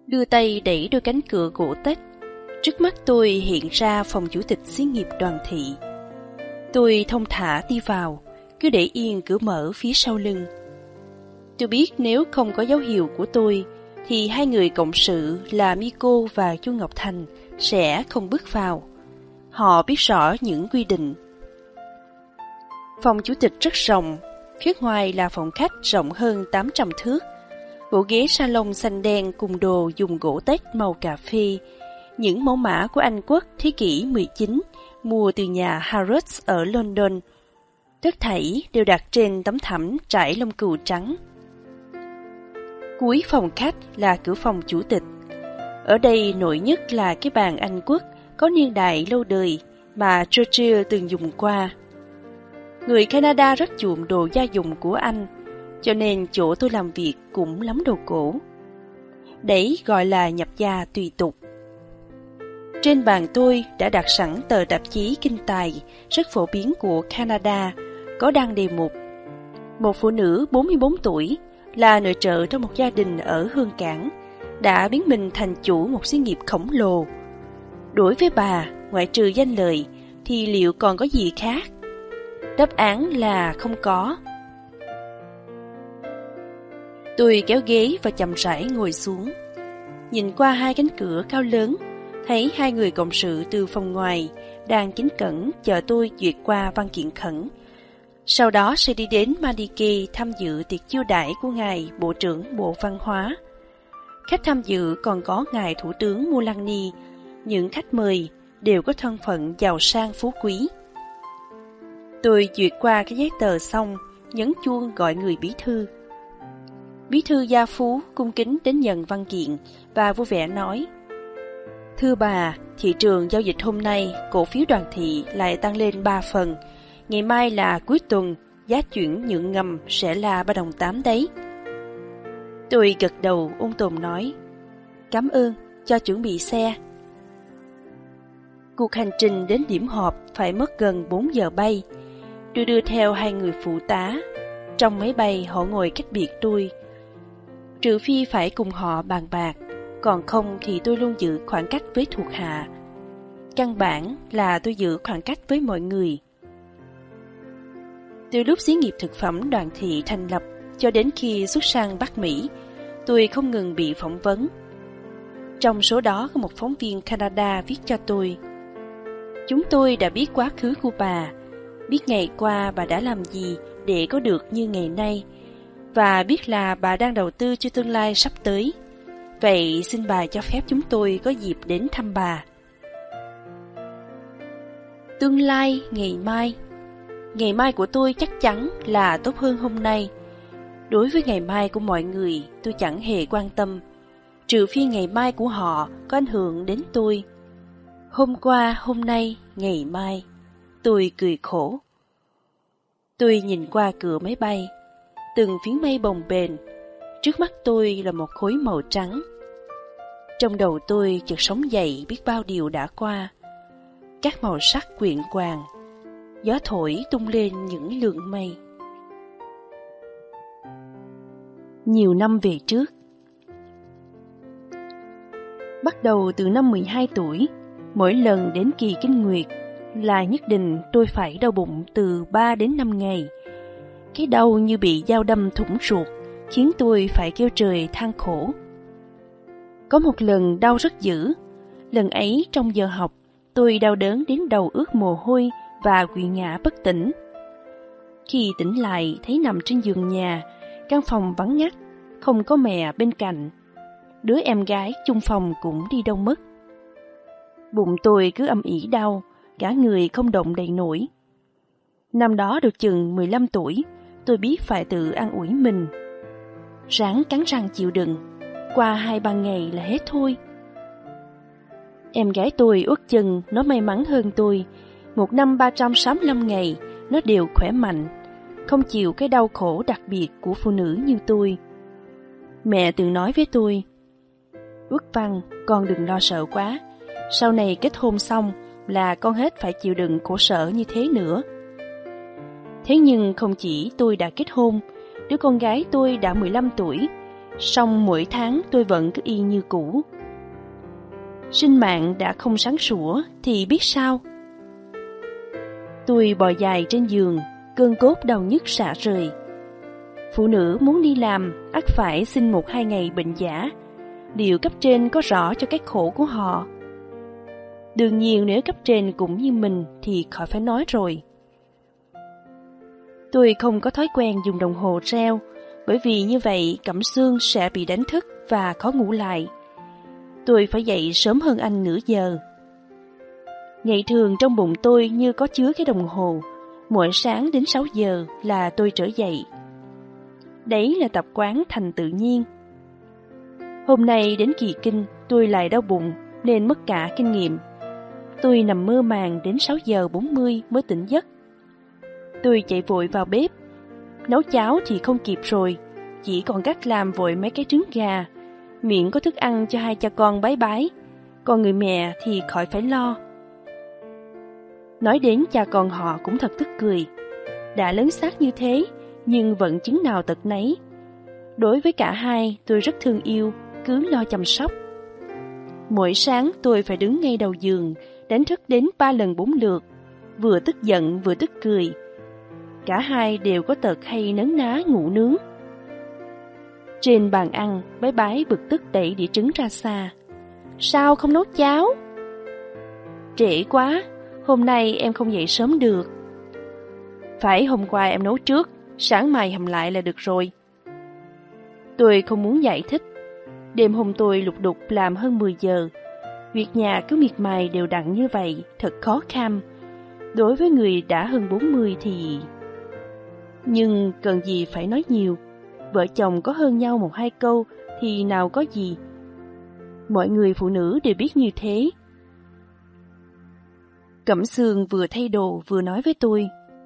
đưa tay đẩy đôi cánh cửa gỗ tách. Trước mắt tôi hiện ra phòng chủ tịch xí nghiệp Đoàn Thị. Tôi thong thả đi vào, cứ để yên cửa mở phía sau lưng. Tôi biết nếu không có dấu hiệu của tôi, thì hai người cộng sự là Miko và Chu Ngọc Thành sẽ không bước vào. Họ biết rõ những quy định. Phòng chủ tịch rất rộng, phía ngoài là phòng khách rộng hơn 800 thước. Bộ ghế salon xanh đen cùng đồ dùng gỗ tách màu cà phê, những mẫu mã của Anh Quốc thế kỷ 19, mua từ nhà Harrods ở London. Tất thảy đều đặt trên tấm thảm trải lông cừu trắng. Cuối phòng khách là cửa phòng chủ tịch. Ở đây nổi nhất là cái bàn Anh Quốc có niên đại lâu đời mà Churchill từng dùng qua. Người Canada rất chuộng đồ gia dụng của Anh, cho nên chỗ tôi làm việc cũng lắm đồ cổ. Đấy gọi là nhập gia tùy tục. Trên bàn tôi đã đặt sẵn tờ tạp chí kinh tài rất phổ biến của Canada, có đăng đề mục: một phụ nữ 44 tuổi là nội trợ trong một gia đình ở Hương Cảng, đã biến mình thành chủ một xí nghiệp khổng lồ. Đối với bà, ngoại trừ danh lợi, thì liệu còn có gì khác? Đáp án là không có. Tôi kéo ghế và chậm rãi ngồi xuống. Nhìn qua hai cánh cửa cao lớn, thấy hai người cộng sự từ phòng ngoài đang kính cẩn chờ tôi duyệt qua văn kiện khẩn. Sau đó sẽ đi đến Madike tham dự tiệc chiêu đãi của ngài Bộ trưởng Bộ Văn hóa. Khách tham dự còn có ngài Thủ tướng Mulani. Những khách mời đều có thân phận giàu sang phú quý. Tôi duyệt qua cái giấy tờ xong, nhấn chuông gọi người bí thư. Bí thư gia phú cung kính đến nhận văn kiện và vui vẻ nói: thưa bà, thị trường giao dịch hôm nay cổ phiếu Đoàn Thị lại tăng lên 3 phần. Ngày mai là cuối tuần, giá chuyển nhượng ngầm sẽ là 3,8 đồng đấy. Tôi gật đầu ung tồn nói: cảm ơn, cho chuẩn bị xe. Cuộc hành trình đến điểm họp phải mất gần 4 giờ bay. Tôi đưa theo hai người phụ tá. Trong máy bay họ ngồi cách biệt tôi. Trừ phi phải cùng họ bàn bạc, còn không thì tôi luôn giữ khoảng cách với thuộc hạ. Căn bản là tôi giữ khoảng cách với mọi người. Từ lúc xí nghiệp thực phẩm Đoàn Thị thành lập cho đến khi xuất sang Bắc Mỹ, tôi không ngừng bị phỏng vấn. Trong số đó có một phóng viên Canada viết cho tôi: chúng tôi đã biết quá khứ của bà, biết ngày qua bà đã làm gì để có được như ngày nay, và biết là bà đang đầu tư cho tương lai sắp tới. Vậy xin bà cho phép chúng tôi có dịp đến thăm bà. Tương lai ngày mai của tôi chắc chắn là tốt hơn hôm nay. Đối với ngày mai của mọi người tôi chẳng hề quan tâm, trừ phi ngày mai của họ có ảnh hưởng đến tôi. Hôm qua, hôm nay, ngày mai. Tôi cười khổ. Tôi nhìn qua cửa máy bay. Từng phiến mây bồng bềnh. Trước mắt tôi là một khối màu trắng. Trong đầu tôi chợt sống dậy biết bao điều đã qua. Các màu sắc quyện quàng. Gió thổi tung lên những lượng mây. Nhiều năm về trước. Bắt đầu từ năm 12 tuổi, mỗi lần đến kỳ kinh nguyệt là nhất định tôi phải đau bụng từ 3 đến 5 ngày. Cái đau như bị dao đâm thủng ruột, khiến tôi phải kêu trời than khổ. Có một lần đau rất dữ. Lần ấy trong giờ học, tôi đau đớn đến đầu ướt mồ hôi và quỵ ngã bất tỉnh. Khi tỉnh lại thấy nằm trên giường nhà, căn phòng vắng ngắt, không có mẹ bên cạnh. Đứa em gái chung phòng cũng đi đâu mất. Bụng tôi cứ âm ỉ đau, cả người không động đậy nổi. Năm đó được chừng 15 tuổi, tôi biết phải tự an ủi mình. Ráng cắn răng chịu đựng, qua 2-3 ngày là hết thôi. Em gái tôi uất chừng, nó may mắn hơn tôi. Một năm 365 ngày, nó đều khỏe mạnh, không chịu cái đau khổ đặc biệt của phụ nữ như tôi. Mẹ từng nói với tôi: Uất Văn, con đừng lo sợ quá. Sau này kết hôn xong là con hết phải chịu đựng khổ sở như thế nữa. Thế nhưng không chỉ tôi đã kết hôn, đứa con gái tôi đã 15 tuổi, Song mỗi tháng tôi vẫn cứ y như cũ. Sinh mạng đã không sáng sủa thì biết sao. Tôi bò dài trên giường, cơn cốt đau nhức rã rời. Phụ nữ muốn đi làm, ắt phải xin 1-2 ngày bệnh giả. Điều cấp trên có rõ cho cái khổ của họ. Đương nhiên nếu cấp trên cũng như mình thì khỏi phải nói rồi. Tôi không có thói quen dùng đồng hồ reo, bởi vì như vậy cẩm xương sẽ bị đánh thức và khó ngủ lại. Tôi phải dậy sớm hơn anh nửa giờ. Ngày thường trong bụng tôi như có chứa cái đồng hồ, mỗi sáng đến 6 giờ là tôi trở dậy. Đấy là tập quán thành tự nhiên. Hôm nay đến kỳ kinh tôi lại đau bụng nên mất cả kinh nghiệm. Tôi nằm mơ màng đến 6 giờ 40 mới tỉnh giấc. Tôi chạy vội vào bếp. Nấu cháo thì không kịp rồi, chỉ còn cách làm vội mấy cái trứng gà, miệng có thức ăn cho 2 cha con bái bái, còn người mẹ thì khỏi phải lo. Nói đến cha con họ cũng thật tức cười. Đã lớn xác như thế, nhưng vẫn chứng nào tật nấy. Đối với cả hai, tôi rất thương yêu, cứ lo chăm sóc. Mỗi sáng tôi phải đứng ngay đầu giường, đánh thức đến 3 lần 4 lượt, vừa tức giận vừa tức cười. Cả hai đều có tật hay nấn ná ngủ nướng. Trên bàn ăn, bái bái bực tức đẩy đĩa trứng ra xa. Sao không nấu cháo? Trễ quá, hôm nay em không dậy sớm được. Phải hôm qua em nấu trước, sáng mai hầm lại là được rồi. Tôi không muốn giải thích. Đêm hôm tôi lục đục làm hơn 10 giờ. Việc nhà cứ miệt mài đều đặn như vậy, thật khó kham. Đối với người đã hơn 40 thì... Nhưng cần gì phải nói nhiều. Vợ chồng có hơn nhau 1-2 câu thì nào có gì. Mọi người phụ nữ đều biết như thế. Cẩm Sương vừa thay đồ vừa nói với tôi.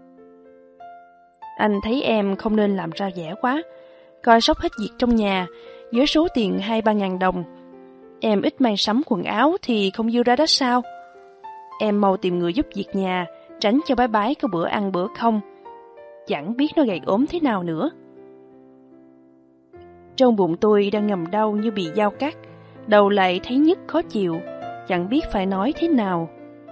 Anh thấy em không nên làm ra vẻ quá. Coi sóc hết việc trong nhà với số tiền 2-3 ngàn đồng. Em ít may sắm quần áo thì không dư ra đó sao? Em mau tìm người giúp việc nhà, tránh cho bái bái có bữa ăn bữa không. Chẳng biết nó gầy ốm thế nào nữa. Trong bụng tôi đang ngầm đau như bị dao cắt, đầu lại thấy nhức khó chịu, chẳng biết phải nói thế nào.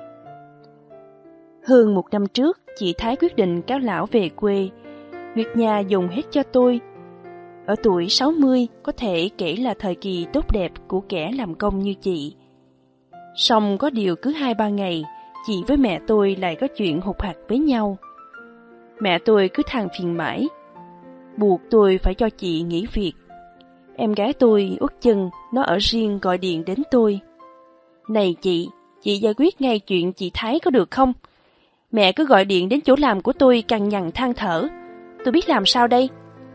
Hơn 1 năm trước, chị Thái quyết định cáo lão về quê. Việc nhà dùng hết cho tôi. Ở tuổi 60 có thể kể là thời kỳ tốt đẹp của kẻ làm công như chị. Song có điều cứ 2-3 ngày, chị với mẹ tôi lại có chuyện hụt hặc với nhau. Mẹ tôi cứ than phiền mãi, buộc tôi phải cho chị nghỉ việc. Em gái tôi uất chân, nó ở riêng gọi điện đến tôi. Này chị giải quyết ngay chuyện chị Thái có được không? Mẹ cứ gọi điện đến chỗ làm của tôi cằn nhằn than thở. Tôi biết làm sao đây?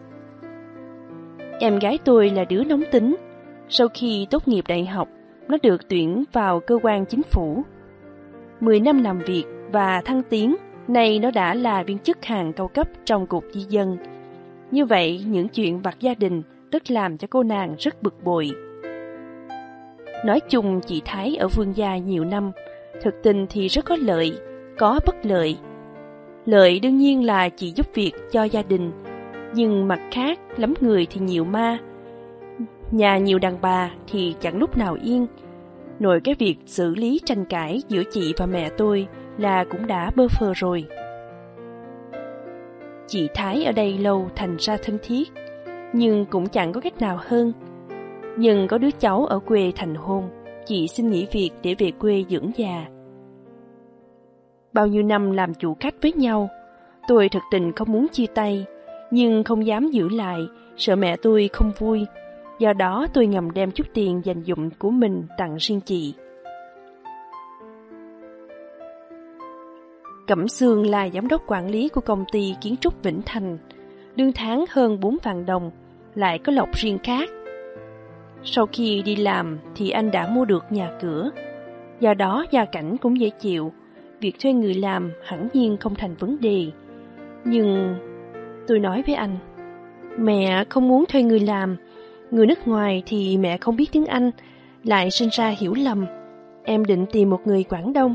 Em gái tôi là đứa nóng tính. Sau khi tốt nghiệp đại học, nó được tuyển vào cơ quan chính phủ. 10 năm làm việc và thăng tiến, nay nó đã là viên chức hàng cao cấp trong cục di dân. Như vậy, những chuyện vặt gia đình rất làm cho cô nàng rất bực bội. Nói chung chị Thái ở Vương gia nhiều năm, thực tình thì rất có lợi, có bất lợi. Lợi đương nhiên là chị giúp việc cho gia đình, nhưng mặt khác lắm người thì nhiều ma. Nhà nhiều đàn bà thì chẳng lúc nào yên. Nội cái việc xử lý tranh cãi giữa chị và mẹ tôi là cũng đã bơ phờ rồi. Chị Thái ở đây lâu thành ra thân thiết, nhưng cũng chẳng có cách nào hơn. Nhưng có đứa cháu ở quê thành hôn, chị xin nghỉ việc để về quê dưỡng già. Bao nhiêu năm làm chủ khách với nhau, tôi thực tình không muốn chia tay, nhưng không dám giữ lại, sợ mẹ tôi không vui. Do đó tôi ngầm đem chút tiền dành dụm của mình tặng riêng chị. Cẩm Sương là giám đốc quản lý của công ty kiến trúc Vĩnh Thành, lương tháng hơn 4 vạn đồng, lại có lộc riêng khác. Sau khi đi làm thì anh đã mua được nhà cửa, do đó gia cảnh cũng dễ chịu, việc thuê người làm hẳn nhiên không thành vấn đề. Nhưng tôi nói với anh, mẹ không muốn thuê người làm, người nước ngoài thì mẹ không biết tiếng Anh, lại sinh ra hiểu lầm. Em định tìm một người Quảng Đông.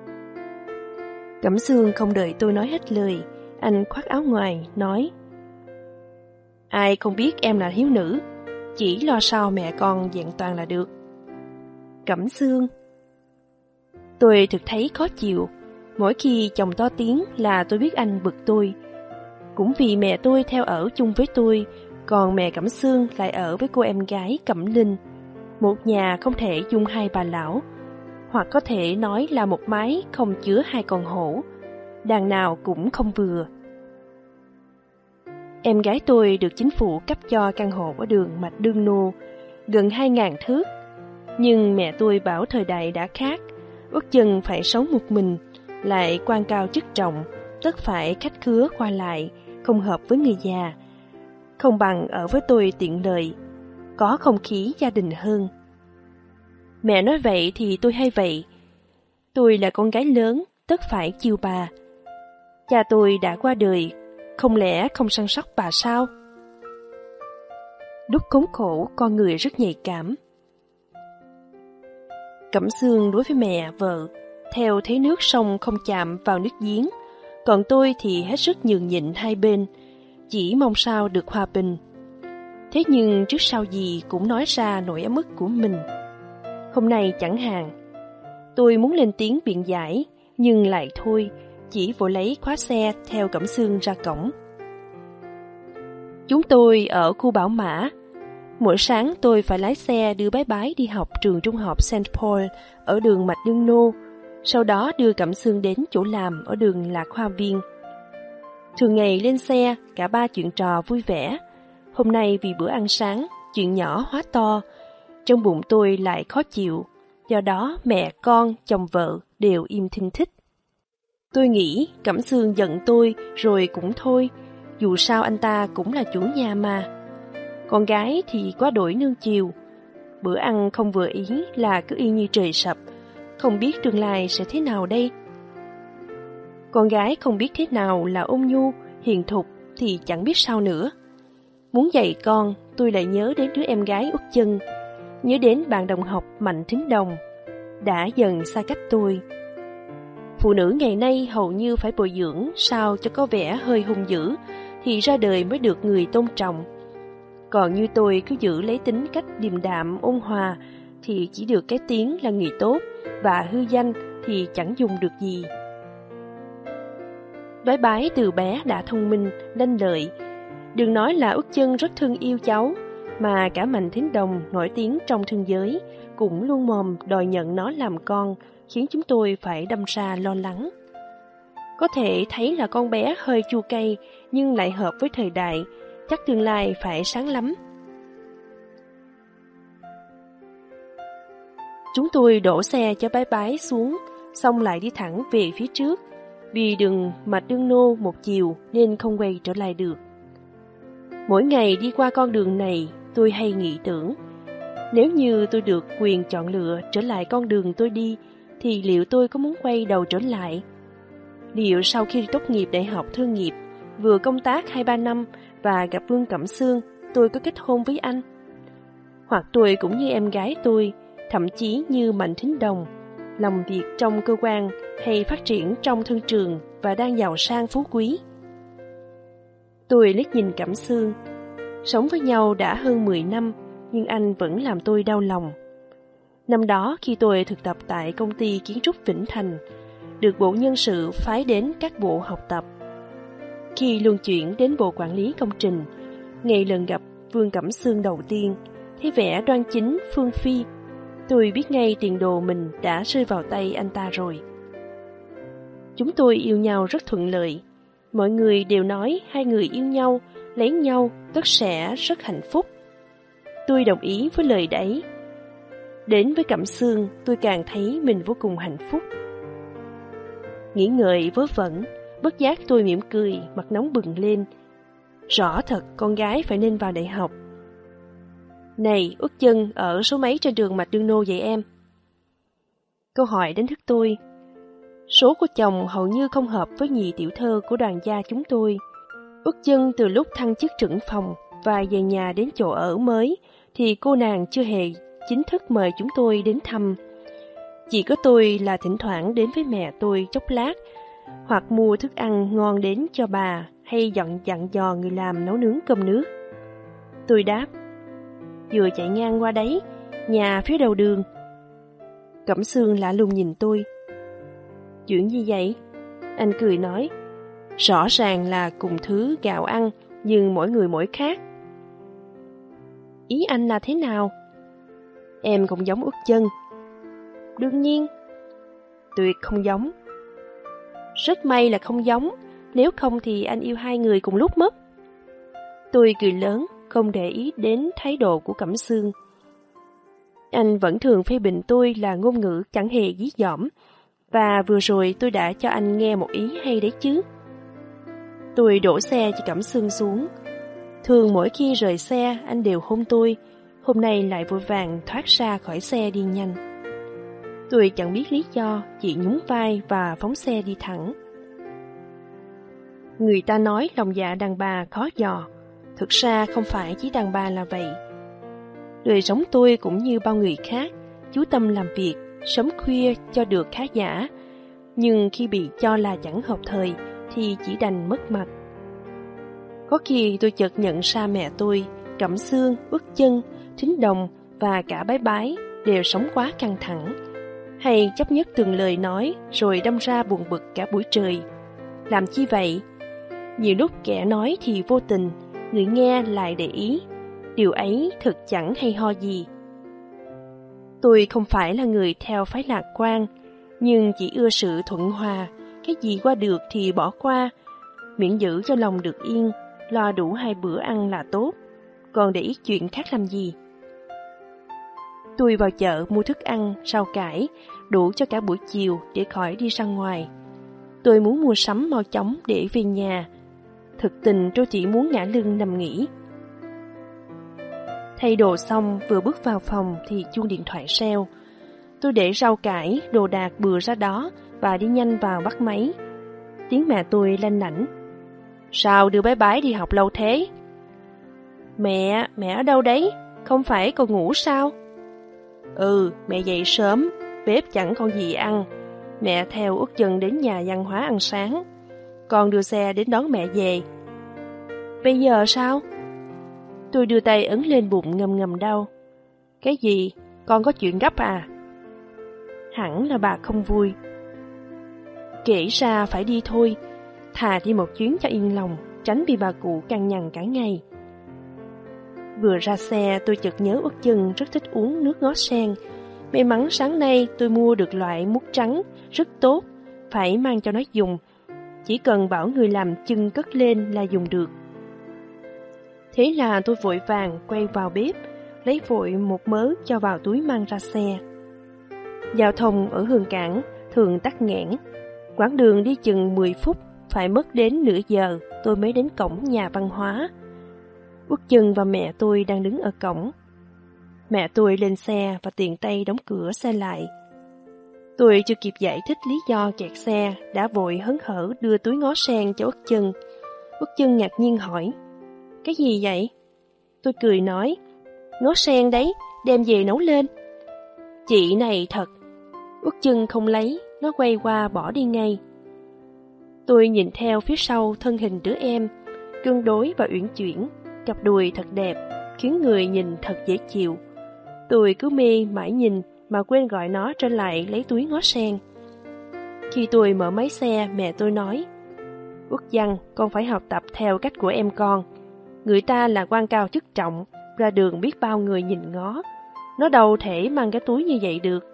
Cẩm Sương không đợi tôi nói hết lời, anh khoác áo ngoài, nói: Ai không biết em là thiếu nữ, chỉ lo sao mẹ con vẹn toàn là được. Cẩm Sương. Tôi thực thấy khó chịu. Mỗi khi chồng to tiếng là tôi biết anh bực tôi. Cũng vì mẹ tôi theo ở chung với tôi, còn mẹ Cẩm Sương lại ở với cô em gái Cẩm Linh. Một nhà không thể dung hai bà lão, hoặc có thể nói là một mái không chứa hai con hổ, đằng nào cũng không vừa. Em gái tôi được chính phủ cấp cho căn hộ ở đường Mạch Đương Nô, gần 2.000 thước. Nhưng mẹ tôi bảo thời đại đã khác, Út Chân phải sống một mình, lại quan cao chức trọng, tất phải khách khứa qua lại, không hợp với người già. Không bằng ở với tôi tiện lợi, có không khí gia đình hơn. Mẹ nói vậy thì tôi hay vậy. Tôi là con gái lớn, tất phải chiều bà. Cha tôi đã qua đời, không lẽ không săn sóc bà sao? Lúc khốn khổ, con người rất nhạy cảm. Cẩm Sương đối với mẹ, vợ, theo thế nước sông không chạm vào nước giếng, còn tôi thì hết sức nhường nhịn hai bên, chỉ mong sao được hòa bình. Thế nhưng trước sau gì cũng nói ra nỗi ấm ức của mình. Hôm nay chẳng hạn, tôi muốn lên tiếng biện giải, nhưng lại thôi, chỉ vội lấy khóa xe theo Cẩm Sương ra cổng. Chúng tôi ở khu Bảo Mã. Mỗi sáng tôi phải lái xe đưa bé Bái đi học trường trung học St. Paul ở đường Mạch Dương Nô, sau đó đưa Cẩm Sương đến chỗ làm ở đường Lạc Hoa Viên. Thường ngày lên xe, cả ba chuyện trò vui vẻ. Hôm nay vì bữa ăn sáng, chuyện nhỏ hóa to, trong bụng tôi lại khó chịu, do đó mẹ, con, chồng vợ đều im thinh thích. Tôi nghĩ Cẩm Sương giận tôi rồi cũng thôi, dù sao anh ta cũng là chủ nhà mà. Con gái thì quá đổi nương chiều, bữa ăn không vừa ý là cứ y như trời sập, không biết tương lai sẽ thế nào đây. Con gái không biết thế nào là ôn nhu, hiền thục thì chẳng biết sao nữa. Muốn dạy con, tôi lại nhớ đến đứa em gái Út Chân, nhớ đến bạn đồng học Mạnh Thính Đồng, đã dần xa cách tôi. Phụ nữ ngày nay hầu như phải bồi dưỡng sao cho có vẻ hơi hung dữ, thì ra đời mới được người tôn trọng. Còn như tôi cứ giữ lấy tính cách điềm đạm ôn hòa, thì chỉ được cái tiếng là người tốt, và hư danh thì chẳng dùng được gì. Bé Bái từ bé đã thông minh, lanh lợi. Đừng nói là Út Chân rất thương yêu cháu, mà cả Mạnh Thính Đồng nổi tiếng trong thương giới cũng luôn mồm đòi nhận nó làm con, khiến chúng tôi phải đâm ra lo lắng. Có thể thấy là con bé hơi chua cay, nhưng lại hợp với thời đại, chắc tương lai phải sáng lắm. Chúng tôi đổ xe cho bé Bái xuống, xong lại đi thẳng về phía trước. Vì đường Mạch Dương Nô một chiều nên không quay trở lại được. Mỗi ngày đi qua con đường này, tôi hay nghĩ tưởng, nếu như tôi được quyền chọn lựa trở lại con đường tôi đi, thì liệu tôi có muốn quay đầu trở lại? Liệu sau khi tốt nghiệp đại học thương nghiệp, vừa công tác 2-3 năm và gặp Vương Cẩm Sương, tôi có kết hôn với anh? Hoặc tôi cũng như em gái tôi, thậm chí như Mạnh Thính Đồng, làm việc trong cơ quan hay phát triển trong thương trường và đang giàu sang phú quý. Tôi liếc nhìn Cẩm Sương. Sống với nhau đã hơn 10 năm, nhưng anh vẫn làm tôi đau lòng. Năm đó khi tôi thực tập tại công ty kiến trúc Vĩnh Thành, được Bộ Nhân sự phái đến các bộ học tập. Khi luân chuyển đến Bộ Quản lý Công trình, ngày lần gặp Vương Cẩm Sương đầu tiên, thấy vẻ đoan chính, phương phi, tôi biết ngay tiền đồ mình đã rơi vào tay anh ta rồi. Chúng tôi yêu nhau rất thuận lợi. Mọi người đều nói hai người yêu nhau, lấy nhau tất sẽ rất hạnh phúc. Tôi đồng ý với lời đấy. Đến với Cẩm Sương, tôi càng thấy mình vô cùng hạnh phúc. Nghĩ ngợi vớ vẩn, bất giác tôi mỉm cười, mặt nóng bừng lên. Rõ thật con gái phải nên vào đại học. Này, Út Chân ở số mấy trên đường Mạch Dương Nô vậy em? Câu hỏi đánh thức tôi. Số của chồng hầu như không hợp với nhị tiểu thơ của đoàn gia chúng tôi. Út Chân từ lúc thăng chức trưởng phòng và về nhà đến chỗ ở mới thì cô nàng chưa hề chính thức mời chúng tôi đến thăm. Chỉ có tôi là thỉnh thoảng đến với mẹ tôi chốc lát, hoặc mua thức ăn ngon đến cho bà, hay dặn dò người làm nấu nướng cơm nước. Tôi đáp, vừa chạy ngang qua đấy, nhà phía đầu đường. Cẩm Sương lạ lùng nhìn tôi. Chuyện gì vậy? Anh cười nói, rõ ràng là cùng thứ gạo ăn, nhưng mỗi người mỗi khác. Ý anh là thế nào? Em không giống Út Chân. Đương nhiên. Tuyệt không giống. Rất may là không giống, nếu không thì anh yêu hai người cùng lúc mất. Tôi cười lớn, không để ý đến thái độ của Cẩm Sương. Anh vẫn thường phê bình tôi là ngôn ngữ chẳng hề dí dỏm, và vừa rồi tôi đã cho anh nghe một ý hay đấy chứ. Tôi đổ xe cho Cẩm Sương xuống. Thường mỗi khi rời xe anh đều hôn tôi, hôm nay lại vội vàng thoát ra khỏi xe đi nhanh. Tôi chẳng biết lý do, chỉ nhún vai và phóng xe đi thẳng. Người ta nói lòng dạ đàn bà khó dò, thực ra không phải chỉ đàn bà là vậy. Đời sống tôi cũng như bao người khác, chú tâm làm việc, sớm khuya cho được khá giả, nhưng khi bị cho là chẳng hợp thời thì chỉ đành mất mặt. Có khi tôi chợt nhận ra mẹ tôi, Cẩm Sương, Út Chân, Thính Đồng và cả Bái Bái đều sống quá căng thẳng, hay chấp nhất từng lời nói rồi đâm ra buồn bực cả buổi trời. Làm chi vậy? Nhiều lúc kẻ nói thì vô tình, người nghe lại để ý. Điều ấy thật chẳng hay ho gì. Tôi không phải là người theo phái lạc quan, nhưng chỉ ưa sự thuận hòa, cái gì qua được thì bỏ qua, miễn giữ cho lòng được yên, lo đủ 2 bữa ăn là tốt, còn để ý chuyện khác làm gì. Tôi vào chợ mua thức ăn, rau cải, đủ cho cả buổi chiều để khỏi đi ra ngoài. Tôi muốn mua sắm mau chóng để về nhà. Thực tình tôi chỉ muốn ngả lưng nằm nghỉ. Thay đồ xong vừa bước vào phòng thì chuông điện thoại reo. Tôi để rau cải, đồ đạc bừa ra đó và đi nhanh vào bắt máy. Tiếng mẹ tôi lanh lảnh. Sao đưa bé Bái đi học lâu thế? Mẹ ở đâu đấy? Không phải còn ngủ sao? Ừ, mẹ dậy sớm, bếp chẳng còn gì ăn. Mẹ theo Út Chân đến nhà văn hóa ăn sáng. Con đưa xe đến đón mẹ về. Bây giờ sao? Tôi đưa tay ấn lên bụng ngầm ngầm đau. Cái gì? Con có chuyện gấp à? Hẳn là bà không vui. Kể ra phải đi thôi, thà đi một chuyến cho yên lòng, tránh bị bà cụ cằn nhằn cả ngày. Vừa ra xe tôi chợt nhớ Út Chân rất thích uống nước ngó sen. May mắn sáng nay tôi mua được loại mút trắng, rất tốt, phải mang cho nó dùng. Chỉ cần bảo người làm chân cất lên là dùng được. Thế là tôi vội vàng quay vào bếp, lấy vội một mớ cho vào túi mang ra xe. Giao thông ở Hương Cảng thường tắc nghẽn. Quãng đường đi chừng 10 phút, phải mất đến nửa giờ tôi mới đến cổng nhà văn hóa. Út Chân và mẹ tôi đang đứng ở cổng. Mẹ tôi lên xe và tiện tay đóng cửa xe lại. Tôi chưa kịp giải thích lý do kẹt xe, đã vội hớn hở đưa túi ngó sen cho Út Chân. Út Chân ngạc nhiên hỏi, cái gì vậy? Tôi cười nói, ngó sen đấy, đem về nấu lên. Chị này thật. Út Chân không lấy, nó quay qua bỏ đi ngay. Tôi nhìn theo phía sau thân hình đứa em, cân đối và uyển chuyển, cặp đùi thật đẹp, khiến người nhìn thật dễ chịu. Tôi cứ mê mãi nhìn mà quên gọi nó trở lại lấy túi ngó sen. Khi tôi mở máy xe, mẹ tôi nói, Út Văn, con phải học tập theo cách của em con. Người ta là quan cao chức trọng, ra đường biết bao người nhìn ngó. Nó đâu thể mang cái túi như vậy được.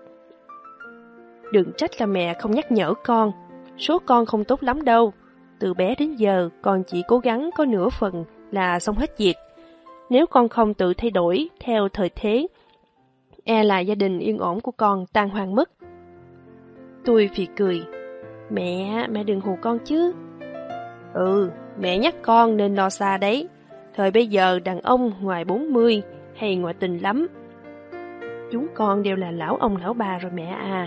Đừng trách là mẹ không nhắc nhở con. Số con không tốt lắm đâu. Từ bé đến giờ, con chỉ cố gắng có nửa phần là xong hết việc. Nếu con không tự thay đổi theo thời thế, e là gia đình yên ổn của con tan hoang mất. Tôi phì cười. Mẹ đừng hù con chứ. Ừ, mẹ nhắc con nên lo xa đấy. Thời bây giờ đàn ông ngoài 40 hay ngoại tình lắm. Chúng con đều là lão ông lão bà rồi mẹ à.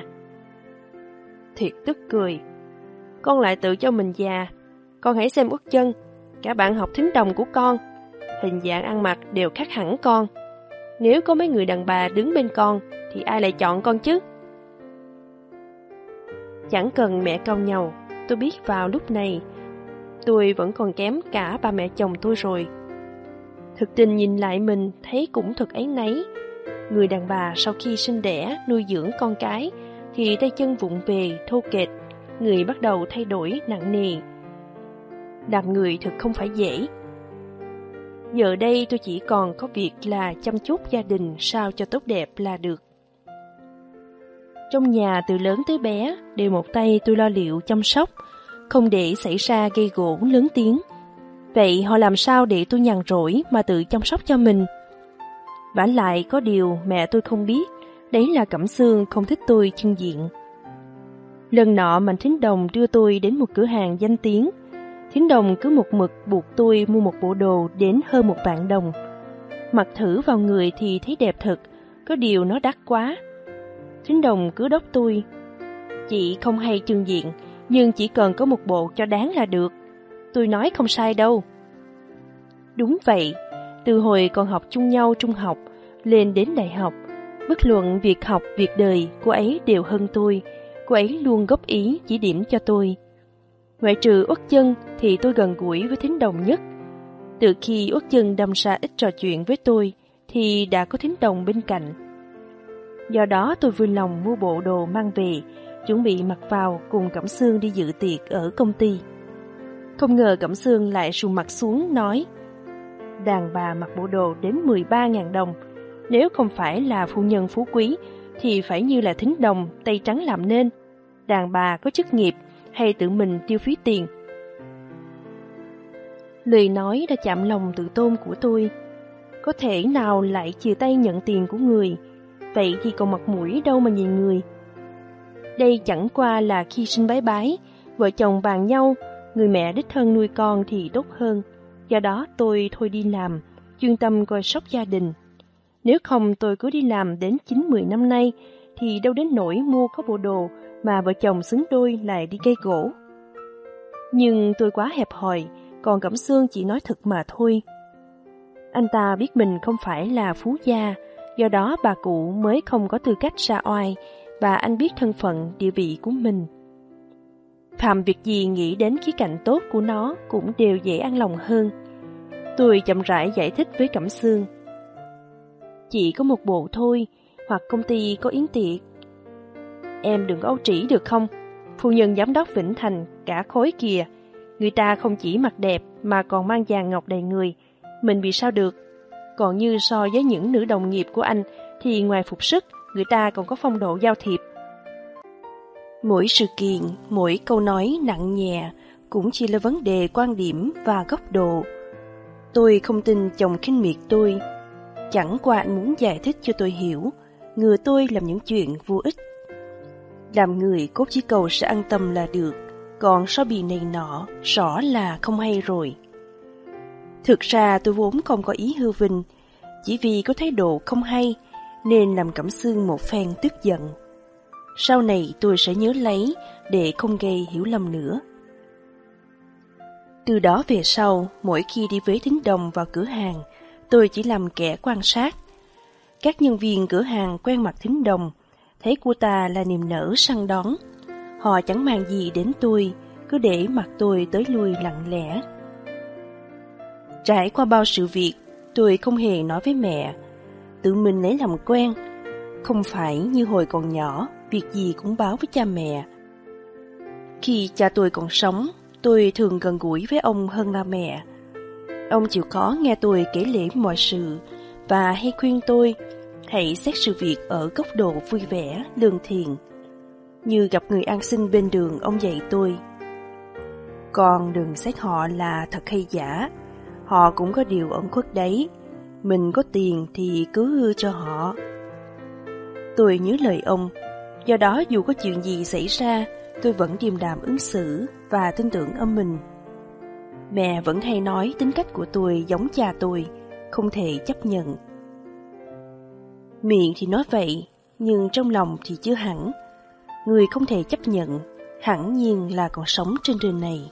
Thiệt tức cười. Con lại tự cho mình già. Con hãy xem Út Chân, cả bạn học Thính Đồng của con, hình dạng ăn mặc đều khác hẳn con. Nếu có mấy người đàn bà đứng bên con thì ai lại chọn con chứ? Chẳng cần mẹ cau nhàu, tôi biết vào lúc này tôi vẫn còn kém cả ba mẹ chồng tôi rồi. Thực tình nhìn lại mình thấy cũng thật áy náy. Người đàn bà sau khi sinh đẻ, nuôi dưỡng con cái thì tay chân vụng về, thô kệch, người bắt đầu thay đổi nặng nề. Làm người thật không phải dễ. Giờ đây tôi chỉ còn có việc là chăm chút gia đình sao cho tốt đẹp là được. Trong nhà từ lớn tới bé đều một tay tôi lo liệu chăm sóc, không để xảy ra gây gổ lớn tiếng. Vậy họ làm sao để tôi nhàn rỗi mà tự chăm sóc cho mình? Vả lại có điều mẹ tôi không biết, đấy là Cẩm Sương không thích tôi chưng diện. Lần nọ Mạnh Thính Đồng đưa tôi đến một cửa hàng danh tiếng. Thính Đồng cứ một mực buộc tôi mua một bộ đồ đến hơn 1.000 đồng. Mặc thử vào người thì thấy đẹp thật, có điều nó đắt quá. Thính Đồng cứ đốc tôi: chị không hay chưng diện, nhưng chỉ cần có một bộ cho đáng là được. Tôi nói không sai đâu. Đúng vậy, từ hồi còn học chung nhau trung học, lên đến đại học, bất luận việc học, việc đời, cô ấy đều hơn tôi. Cô ấy luôn góp ý, chỉ điểm cho tôi. Ngoại trừ Uất Chân thì tôi gần gũi với Thính Đồng nhất. Từ khi Uất Chân đâm ra ít trò chuyện với tôi, thì đã có Thính Đồng bên cạnh. Do đó tôi vui lòng mua bộ đồ mang về, chuẩn bị mặc vào cùng Cẩm Sương đi dự tiệc ở công ty. Không ngờ Cẩm Sương lại sụ mặt xuống nói: đàn bà mặc bộ đồ đến 13.000 đồng, nếu không phải là phu nhân phú quý thì phải như là Thính Đồng tay trắng làm nên. Đàn bà có chức nghiệp hay tự mình tiêu phí tiền? Lời nói đã chạm lòng tự tôn của tôi. Có thể nào lại chìa tay nhận tiền của người, vậy thì còn mặt mũi đâu mà nhìn người. Đây chẳng qua là khi sinh bé bái, vợ chồng bàn nhau, người mẹ đích thân nuôi con thì tốt hơn. Do đó tôi thôi đi làm, chuyên tâm coi sóc gia đình. Nếu không tôi cứ đi làm đến 9-10 năm nay, thì đâu đến nỗi mua có bộ đồ mà vợ chồng xứng đôi lại đi gây gỗ. Nhưng tôi quá hẹp hòi, còn Cẩm Sương chỉ nói thật mà thôi. Anh ta biết mình không phải là phú gia, do đó bà cụ mới không có tư cách ra oai, và anh biết thân phận, địa vị của mình. Phạm việc gì nghĩ đến khía cạnh tốt của nó cũng đều dễ ăn lòng hơn. Tôi chậm rãi giải thích với Cẩm Sương: chỉ có một bộ thôi, hoặc công ty có yến tiệc. Em đừng âu trĩ được không? Phu nhân giám đốc Vĩnh Thành cả khối kìa. Người ta không chỉ mặc đẹp mà còn mang vàng ngọc đầy người. Mình bị sao được? Còn như so với những nữ đồng nghiệp của anh thì ngoài phục sức, người ta còn có phong độ giao thiệp. Mỗi sự kiện, mỗi câu nói nặng nhẹ cũng chỉ là vấn đề quan điểm và góc độ. Tôi không tin chồng khinh miệt tôi. Chẳng qua anh muốn giải thích cho tôi hiểu, ngừa tôi làm những chuyện vô ích. Làm người cốt chỉ cầu sẽ an tâm là được, còn so bì này nọ, rõ là không hay rồi. Thực ra tôi vốn không có ý hư vinh, chỉ vì có thái độ không hay, nên làm Cẩm Sương một phen tức giận. Sau này tôi sẽ nhớ lấy để không gây hiểu lầm nữa. Từ đó về sau, mỗi khi đi với Thính Đồng vào cửa hàng, tôi chỉ làm kẻ quan sát. Các nhân viên cửa hàng quen mặt Thính Đồng, thấy cô ta là niềm nở săn đón. Họ chẳng màng gì đến tôi, cứ để mặc tôi tới lui lặng lẽ. Trải qua bao sự việc, tôi không hề nói với mẹ, tự mình lấy làm quen. Không phải như hồi còn nhỏ, việc gì cũng báo với cha mẹ. Khi cha tôi còn sống, tôi thường gần gũi với ông hơn là mẹ. Ông chịu khó nghe tôi kể lể mọi sự và hay khuyên tôi hãy xét sự việc ở góc độ vui vẻ, lương thiện. Như gặp người ăn xin bên đường, ông dạy tôi: con đừng xét họ là thật hay giả, họ cũng có điều ẩn khuất đấy. Mình có tiền thì cứ hư cho họ. Tôi nhớ lời ông, do đó dù có chuyện gì xảy ra, tôi vẫn điềm đạm ứng xử và tin tưởng ở mình. Mẹ vẫn hay nói tính cách của tôi giống cha tôi, không thể chấp nhận. Miệng thì nói vậy, nhưng trong lòng thì chưa hẳn. Người không thể chấp nhận, hẳn nhiên là còn sống trên đời này.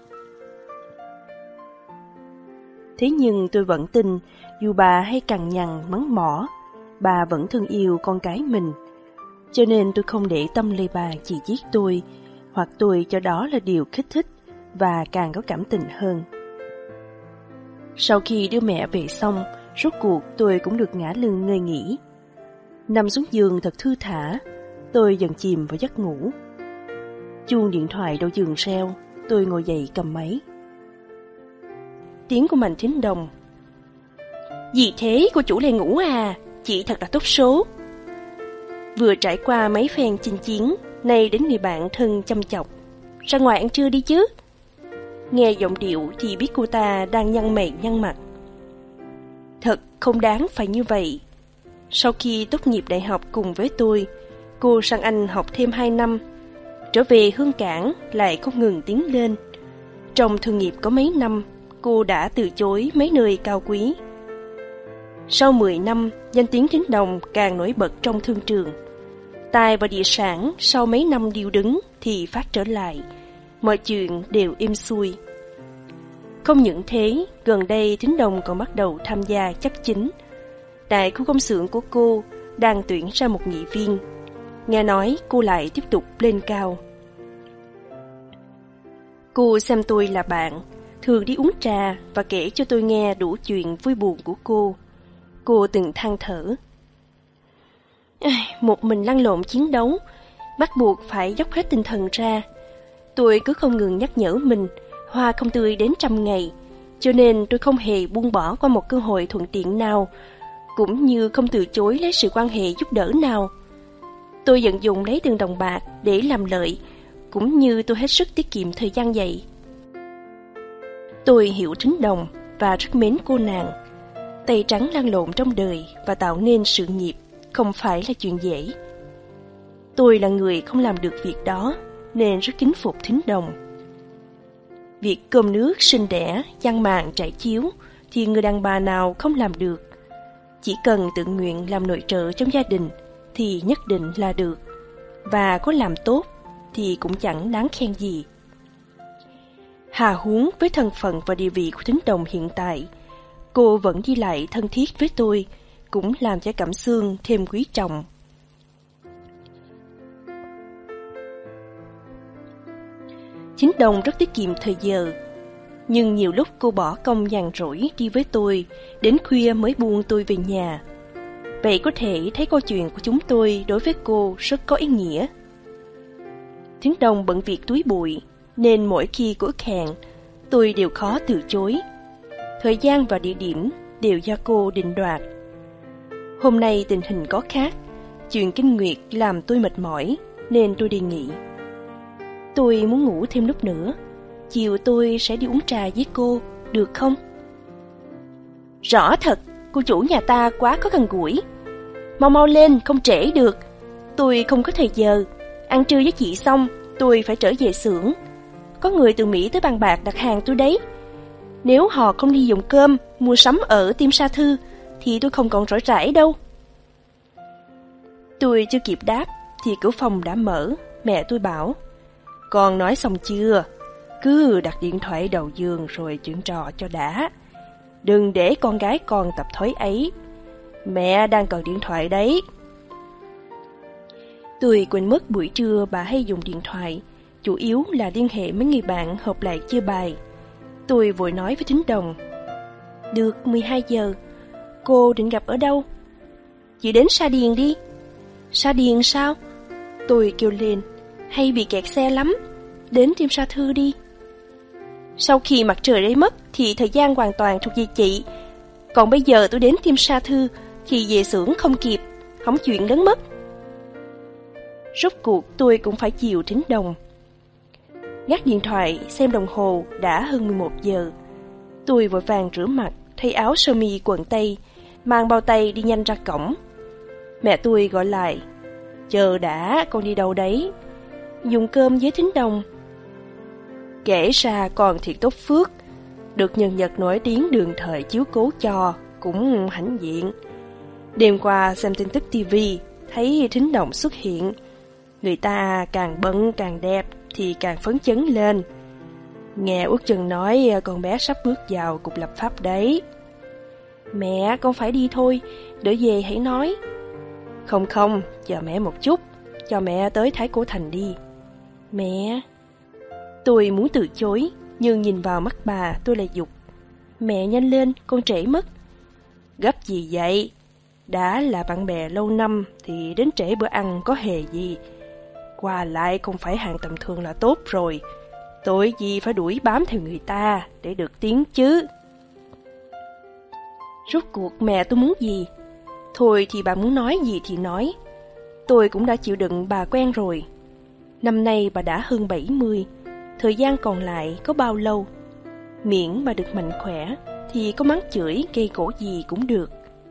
Thế nhưng tôi vẫn tin, dù bà hay cằn nhằn mắng mỏ, bà vẫn thương yêu con cái mình. Cho nên tôi không để tâm lời bà chỉ trích tôi, hoặc tôi cho đó là điều kích thích và càng có cảm tình hơn. Sau khi đưa mẹ về xong, Rốt cuộc tôi cũng được ngả lưng ngơi nghỉ. Nằm xuống giường thật thư thả, tôi dần chìm vào giấc ngủ. Chuông điện thoại đầu giường reo, tôi ngồi dậy cầm máy. Tiếng của Mạnh Thính Đồng. Gì thế, cô chủ lại ngủ à? Chị thật là tốt số. Vừa trải qua mấy phen chinh chiến, nay đến người bạn thân chăm chọc. Ra ngoài ăn trưa đi chứ. Nghe giọng điệu thì biết cô ta đang nhăn mày nhăn mặt. Thật không đáng phải như vậy. Sau khi tốt nghiệp đại học cùng với tôi, cô sang Anh học thêm 2 năm. Trở về Hương Cảng lại không ngừng tiến lên. Trong thương nghiệp có mấy năm, cô đã từ chối mấy nơi cao quý. Sau 10 năm, danh tiếng Thính Đồng càng nổi bật trong thương trường. Tài và địa sản sau mấy năm điêu đứng thì phát trở lại. Mọi chuyện đều êm xuôi. Không những thế, gần đây Thính Đồng còn bắt đầu tham gia chấp chính. Tại khu công xưởng của cô đang tuyển ra một nghị viên. Nghe nói cô lại tiếp tục lên cao. Cô xem tôi là bạn, thường đi uống trà và kể cho tôi nghe đủ chuyện vui buồn của cô. Cô từng than thở. Một mình lăn lộn chiến đấu, bắt buộc phải dốc hết tinh thần ra. Tôi cứ không ngừng nhắc nhở mình, hoa không tươi đến 100 ngày, cho nên tôi không hề buông bỏ qua một cơ hội thuận tiện nào, cũng như không từ chối lấy sự quan hệ giúp đỡ nào. Tôi vận dụng lấy từng đồng bạc để làm lợi, cũng như tôi hết sức tiết kiệm thời gian vậy. Tôi hiểu Thính Đồng và rất mến cô nàng. Tay trắng lăn lộn trong đời và tạo nên sự nghiệp không phải là chuyện dễ. Tôi là người không làm được việc đó, nên rất kính phục Thính Đồng. Việc cơm nước, sinh đẻ, chăn màn, trải chiếu thì người đàn bà nào không làm được. Chỉ cần tự nguyện làm nội trợ trong gia đình thì nhất định là được. Và có làm tốt thì cũng chẳng đáng khen gì. Hà huống với thân phận và địa vị của Thính Đồng hiện tại, cô vẫn đi lại thân thiết với tôi, cũng làm cho Cẩm Xương thêm quý trọng. Thính Đồng rất tiết kiệm thời giờ, nhưng nhiều lúc cô bỏ công nhàn rỗi đi với tôi, đến khuya mới buông tôi về nhà. Vậy có thể thấy câu chuyện của chúng tôi đối với cô rất có ý nghĩa. Thính Đồng bận việc túi bụi, nên mỗi khi có ước hẹn, tôi đều khó từ chối. Thời gian và địa điểm đều do cô định đoạt. Hôm nay tình hình có khác, chuyện kinh nguyệt làm tôi mệt mỏi, nên tôi đề nghị. Tôi muốn ngủ thêm lúc nữa, chiều tôi sẽ đi uống trà với cô, được không? Rõ thật, cô chủ nhà ta quá có gần gũi. Mau mau lên, không trễ được. Tôi không có thời giờ, ăn trưa với chị xong, tôi phải trở về xưởng. Có người từ Mỹ tới bàn bạc đặt hàng tôi đấy. Nếu họ không đi dùng cơm, mua sắm ở Tim Sa Thư, thì tôi không còn rỗi rãi đâu. Tôi chưa kịp đáp, thì cửa phòng đã mở, mẹ tôi bảo. Con nói xong chưa? Cứ đặt điện thoại đầu giường rồi chuyện trò cho đã. Đừng để con gái con tập thói ấy. Mẹ đang cần điện thoại đấy. Tôi quên mất buổi trưa bà hay dùng điện thoại, chủ yếu là liên hệ mấy người bạn họp lại chơi bài. Tôi vội nói với Thính Đồng. Được, 12 giờ. Cô định gặp ở đâu? Chị đến Sa Điền đi. Sa Điền sao? Tôi kêu lên. Hay bị kẹt xe lắm. Đến Tim Sa Thư đi. Sau khi mặt trời lấy mất thì thời gian hoàn toàn thuộc về chị. Còn bây giờ tôi đến Tim Sa Thư thì về xưởng không kịp, hỏng chuyện lớn mất. Rốt cuộc tôi cũng phải chiều Thính Đồng. Gác điện thoại, xem đồng hồ đã hơn 11 giờ. Tôi vội vàng rửa mặt, thay áo sơ mi quần tây, mang bao tay đi nhanh ra cổng. Mẹ tôi gọi lại. Chờ đã, con đi đâu đấy? Dùng cơm với Thính Đồng. Kể ra còn thiệt tốt phước, được nhân vật nổi tiếng đường thời chiếu cố cho, cũng hãnh diện. Đêm qua xem tin tức TV, thấy Thính Đồng xuất hiện. Người ta càng bận càng đẹp thì càng phấn chấn lên. Nghe Út Trần nói con bé sắp bước vào cục lập pháp đấy. Mẹ, con phải đi thôi, đợi về hãy nói. Không, chờ mẹ một chút, cho mẹ tới Thái Cổ Thành đi. Mẹ... Tôi muốn từ chối, nhưng nhìn vào mắt bà tôi lại giục. Mẹ nhanh lên, con trễ mất. Gấp gì vậy? Đã là bạn bè lâu năm thì đến trễ bữa ăn có hề gì. Qua lại không phải hạng tầm thường là tốt rồi. Tội gì phải đuổi bám theo người ta để được tiếng chứ. Rốt cuộc mẹ tôi muốn gì? Thôi thì bà muốn nói gì thì nói. Tôi cũng đã chịu đựng bà quen rồi. Năm nay bà đã hơn 70. Thời gian còn lại có bao lâu? Miễn bà được mạnh khỏe thì có mắng chửi gây gổ gì cũng được.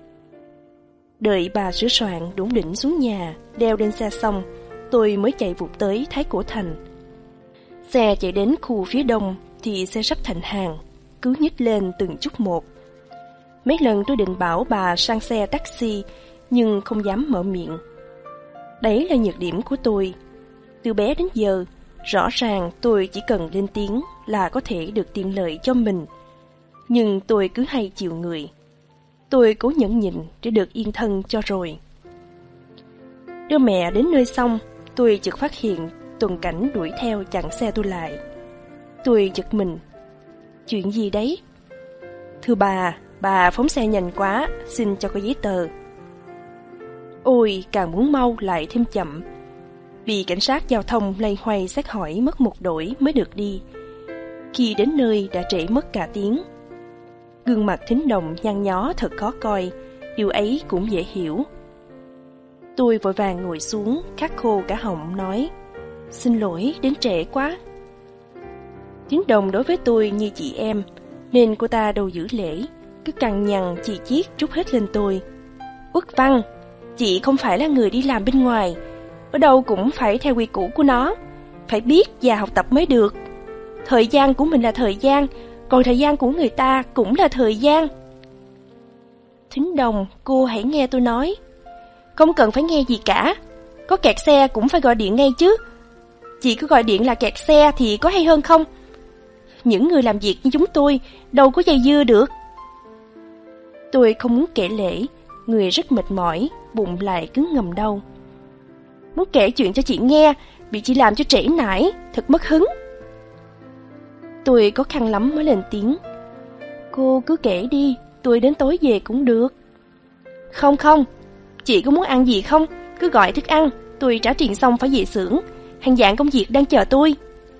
Đợi bà sửa soạn đủng đỉnh xuống nhà, leo lên xe xong, tôi mới chạy vụt tới Thái Cổ Thành. Xe chạy đến khu phía đông thì xe sắp thành hàng, cứ nhích lên từng chút một. Mấy lần tôi định bảo bà sang xe taxi, nhưng không dám mở miệng. Đấy là nhược điểm của tôi. Từ bé đến giờ, rõ ràng tôi chỉ cần lên tiếng là có thể được tiện lợi cho mình. Nhưng tôi cứ hay chịu người. Tôi cố nhẫn nhịn để được yên thân cho rồi. Đưa mẹ đến nơi xong, tôi chợt phát hiện Tuần Cảnh đuổi theo chặn xe tôi lại. Tôi giật mình. Chuyện gì đấy? Thưa bà phóng xe nhanh quá, xin cho có giấy tờ. Ôi, càng muốn mau lại thêm chậm. Vì cảnh sát giao thông loay hoay xét hỏi mất một đổi mới được đi. Khi đến nơi đã trễ mất cả tiếng. Gương mặt Thính Đồng nhăn nhó thật khó coi, điều ấy cũng dễ hiểu. Tôi vội vàng ngồi xuống, khát khô cả họng nói: Xin lỗi, đến trễ quá. Thính Đồng đối với tôi như chị em, nên cô ta đâu giữ lễ, cứ cằn nhằn chi chiết trút hết lên tôi. Uất Văn, chị không phải là người đi làm bên ngoài, ở đâu cũng phải theo quy củ của nó, phải biết và học tập mới được. Thời gian của mình là thời gian, còn thời gian của người ta cũng là thời gian. Thính Đồng, cô hãy nghe tôi nói. Không cần phải nghe gì cả, có kẹt xe cũng phải gọi điện ngay chứ. Chị cứ gọi điện là kẹt xe thì có hay hơn không? Những người làm việc như chúng tôi đâu có dây dưa được. Tôi không muốn kể lể, người rất mệt mỏi, bụng lại cứ ngầm đau. Muốn kể chuyện cho chị nghe, bị chị làm cho trễ nải, thật mất hứng. Tôi khó khăn lắm mới lên tiếng. Cô cứ kể đi, tôi đến tối về cũng được. Không, chị có muốn ăn gì không? Cứ gọi thức ăn, tôi trả tiền xong phải về xưởng, hàng vạn công việc đang chờ tôi.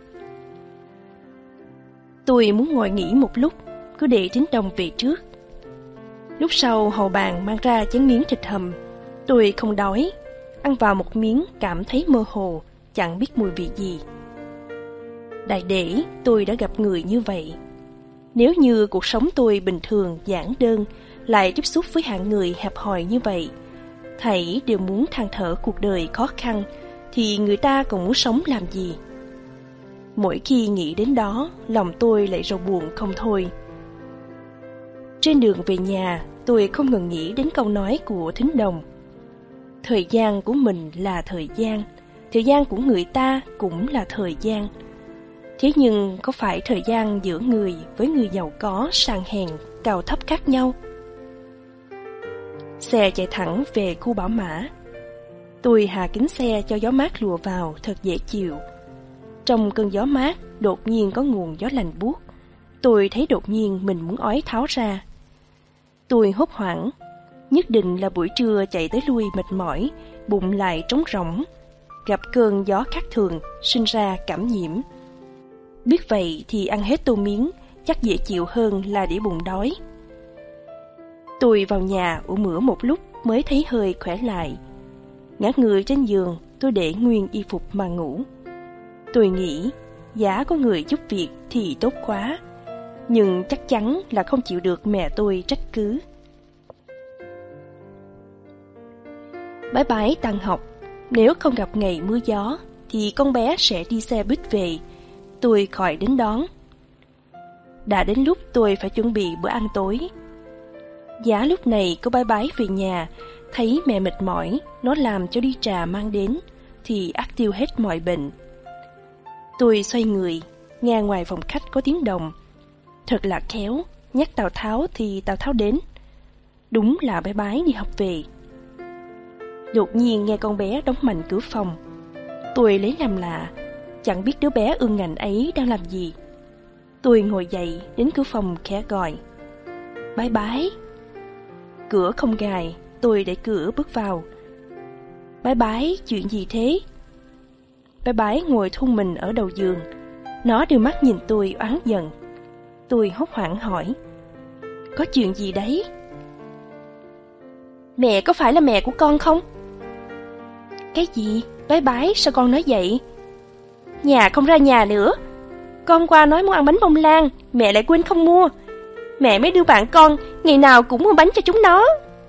Tôi muốn ngồi nghỉ một lúc, cứ để Thính Đồng về trước. Lúc sau hầu bàn mang ra chén miếng thịt hầm. Tôi không đói, ăn vào một miếng cảm thấy mơ hồ, chẳng biết mùi vị gì. Đại để tôi đã gặp người như vậy. Nếu như cuộc sống tôi bình thường, giản đơn, lại tiếp xúc với hạng người hẹp hòi như vậy, thảy đều muốn than thở cuộc đời khó khăn, thì người ta còn muốn sống làm gì? Mỗi khi nghĩ đến đó, lòng tôi lại rầu buồn không thôi. Trên đường về nhà, tôi không ngừng nghĩ đến câu nói của Thính Đồng. Thời gian của mình là thời gian của người ta cũng là thời gian. Thế nhưng có phải thời gian giữa người với người giàu có, sang hèn, cao thấp khác nhau? Xe chạy thẳng về khu bảo mã. Tôi hạ kính xe cho gió mát lùa vào thật dễ chịu. Trong cơn gió mát, đột nhiên có nguồn gió lạnh buốt. Tôi thấy đột nhiên mình muốn ói tháo ra. Tôi hốt hoảng. Nhất định là buổi trưa chạy tới lui mệt mỏi, bụng lại trống rỗng. Gặp cơn gió khác thường, sinh ra cảm nhiễm. Biết vậy thì ăn hết tô miếng, chắc dễ chịu hơn là để bụng đói. Tôi vào nhà ủ mửa một lúc mới thấy hơi khỏe lại. Ngã người trên giường, tôi để nguyên y phục mà ngủ. Tôi nghĩ, giá có người giúp việc thì tốt quá, nhưng chắc chắn là không chịu được mẹ tôi trách cứ. Bái bái tan học, nếu không gặp ngày mưa gió thì con bé sẽ đi xe buýt về. Tôi khỏi đến đón. Đã đến lúc tôi phải chuẩn bị bữa ăn tối. Giá lúc này có bái bái về nhà, thấy mẹ mệt mỏi, nó làm cho ly trà mang đến, thì ắt tiêu hết mọi bệnh. Tôi xoay người, nghe ngoài phòng khách có tiếng động. Thật là khéo, nhắc Tào Tháo thì Tào Tháo đến. Đúng là bái bái đi học về. Đột nhiên nghe con bé đóng mạnh cửa phòng. Tôi lấy làm lạ, chẳng biết đứa bé ương ngạnh ấy đang làm gì. Tôi ngồi dậy đến cửa phòng khẽ gọi: Bái bái. Cửa không gài, tôi đẩy cửa bước vào. Bái bái, chuyện gì thế? Bái bái ngồi thun mình ở đầu giường. Nó đưa mắt nhìn tôi oán giận. Tôi hốt hoảng hỏi, có chuyện gì đấy? Mẹ có phải là mẹ của con không? Cái gì? Bái bái, sao con nói vậy? Nhà không ra nhà nữa. Con qua nói muốn ăn bánh bông lan, mẹ lại quên không mua. Mẹ mới đưa bạn con, ngày nào cũng mua bánh cho chúng nó.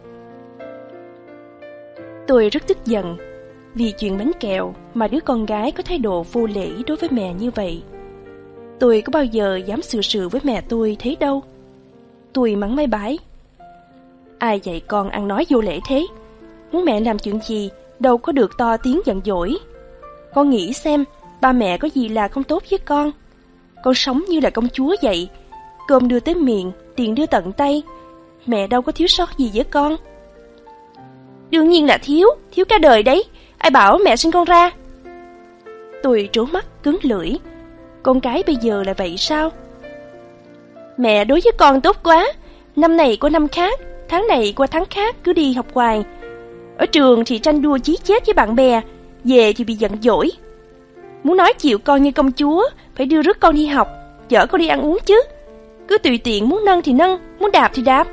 Tôi rất tức giận, vì chuyện bánh kẹo mà đứa con gái có thái độ vô lễ đối với mẹ như vậy. Tôi có bao giờ dám xử sự với mẹ tôi thế đâu. Tôi mắng bái bái. Ai dạy con ăn nói vô lễ thế? Muốn mẹ làm chuyện gì, đâu có được to tiếng giận dỗi. Con nghĩ xem, ba mẹ có gì là không tốt với con. Con sống như là công chúa vậy. Cơm đưa tới miệng, tiền đưa tận tay. Mẹ đâu có thiếu sót gì với con. Đương nhiên là thiếu cả đời đấy. Ai bảo mẹ sinh con ra? Tôi trố mắt cứng lưỡi. Con cái bây giờ là vậy sao? Mẹ đối với con tốt quá. Năm này qua năm khác, tháng này qua tháng khác, cứ đi học hoài. Ở trường thì tranh đua chí chết với bạn bè, về thì bị giận dỗi. Muốn nói chịu con như công chúa, phải đưa rước con đi học, chở con đi ăn uống chứ. Cứ tùy tiện, muốn nâng thì nâng, muốn đạp thì đạp.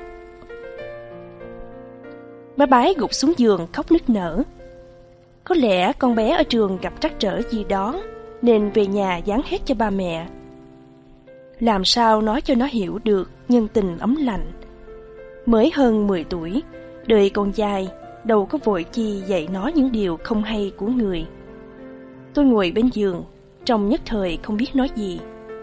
Bái bái gục xuống giường khóc nức nở. Có lẽ con bé ở trường gặp trắc trở gì đó, nên về nhà giáng hết cho ba mẹ. Làm sao nói cho nó hiểu được nhân tình ấm lạnh. Mới hơn 10 tuổi, đời còn dài, đâu có vội chi dạy nó những điều không hay của người. Tôi ngồi bên giường, trong nhất thời không biết nói gì.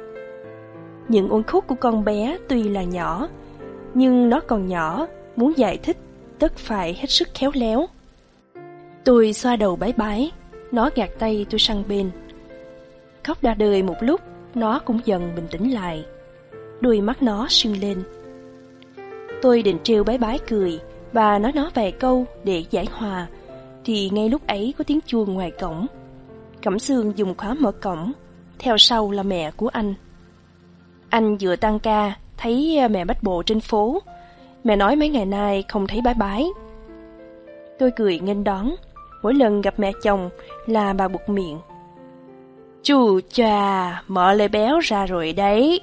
Những uẩn khúc của con bé tuy là nhỏ, nhưng nó còn nhỏ, muốn giải thích tất phải hết sức khéo léo. Tôi xoa đầu bái bái, nó gạt tay tôi sang bên. Khóc đa đời một lúc, nó cũng dần bình tĩnh lại. Đôi mắt nó sưng lên. Tôi định trêu bái bái cười và nói nó vài câu để giải hòa, thì ngay lúc ấy có tiếng chuông ngoài cổng. Cẩm Sương dùng khóa mở cổng, theo sau là mẹ của anh. Anh vừa tăng ca, thấy mẹ bách bộ trên phố. Mẹ nói mấy ngày nay không thấy bái bái. Tôi cười nghênh đón. Mỗi lần gặp mẹ chồng là bà buột miệng. Chù chà, mợ lại béo ra rồi đấy.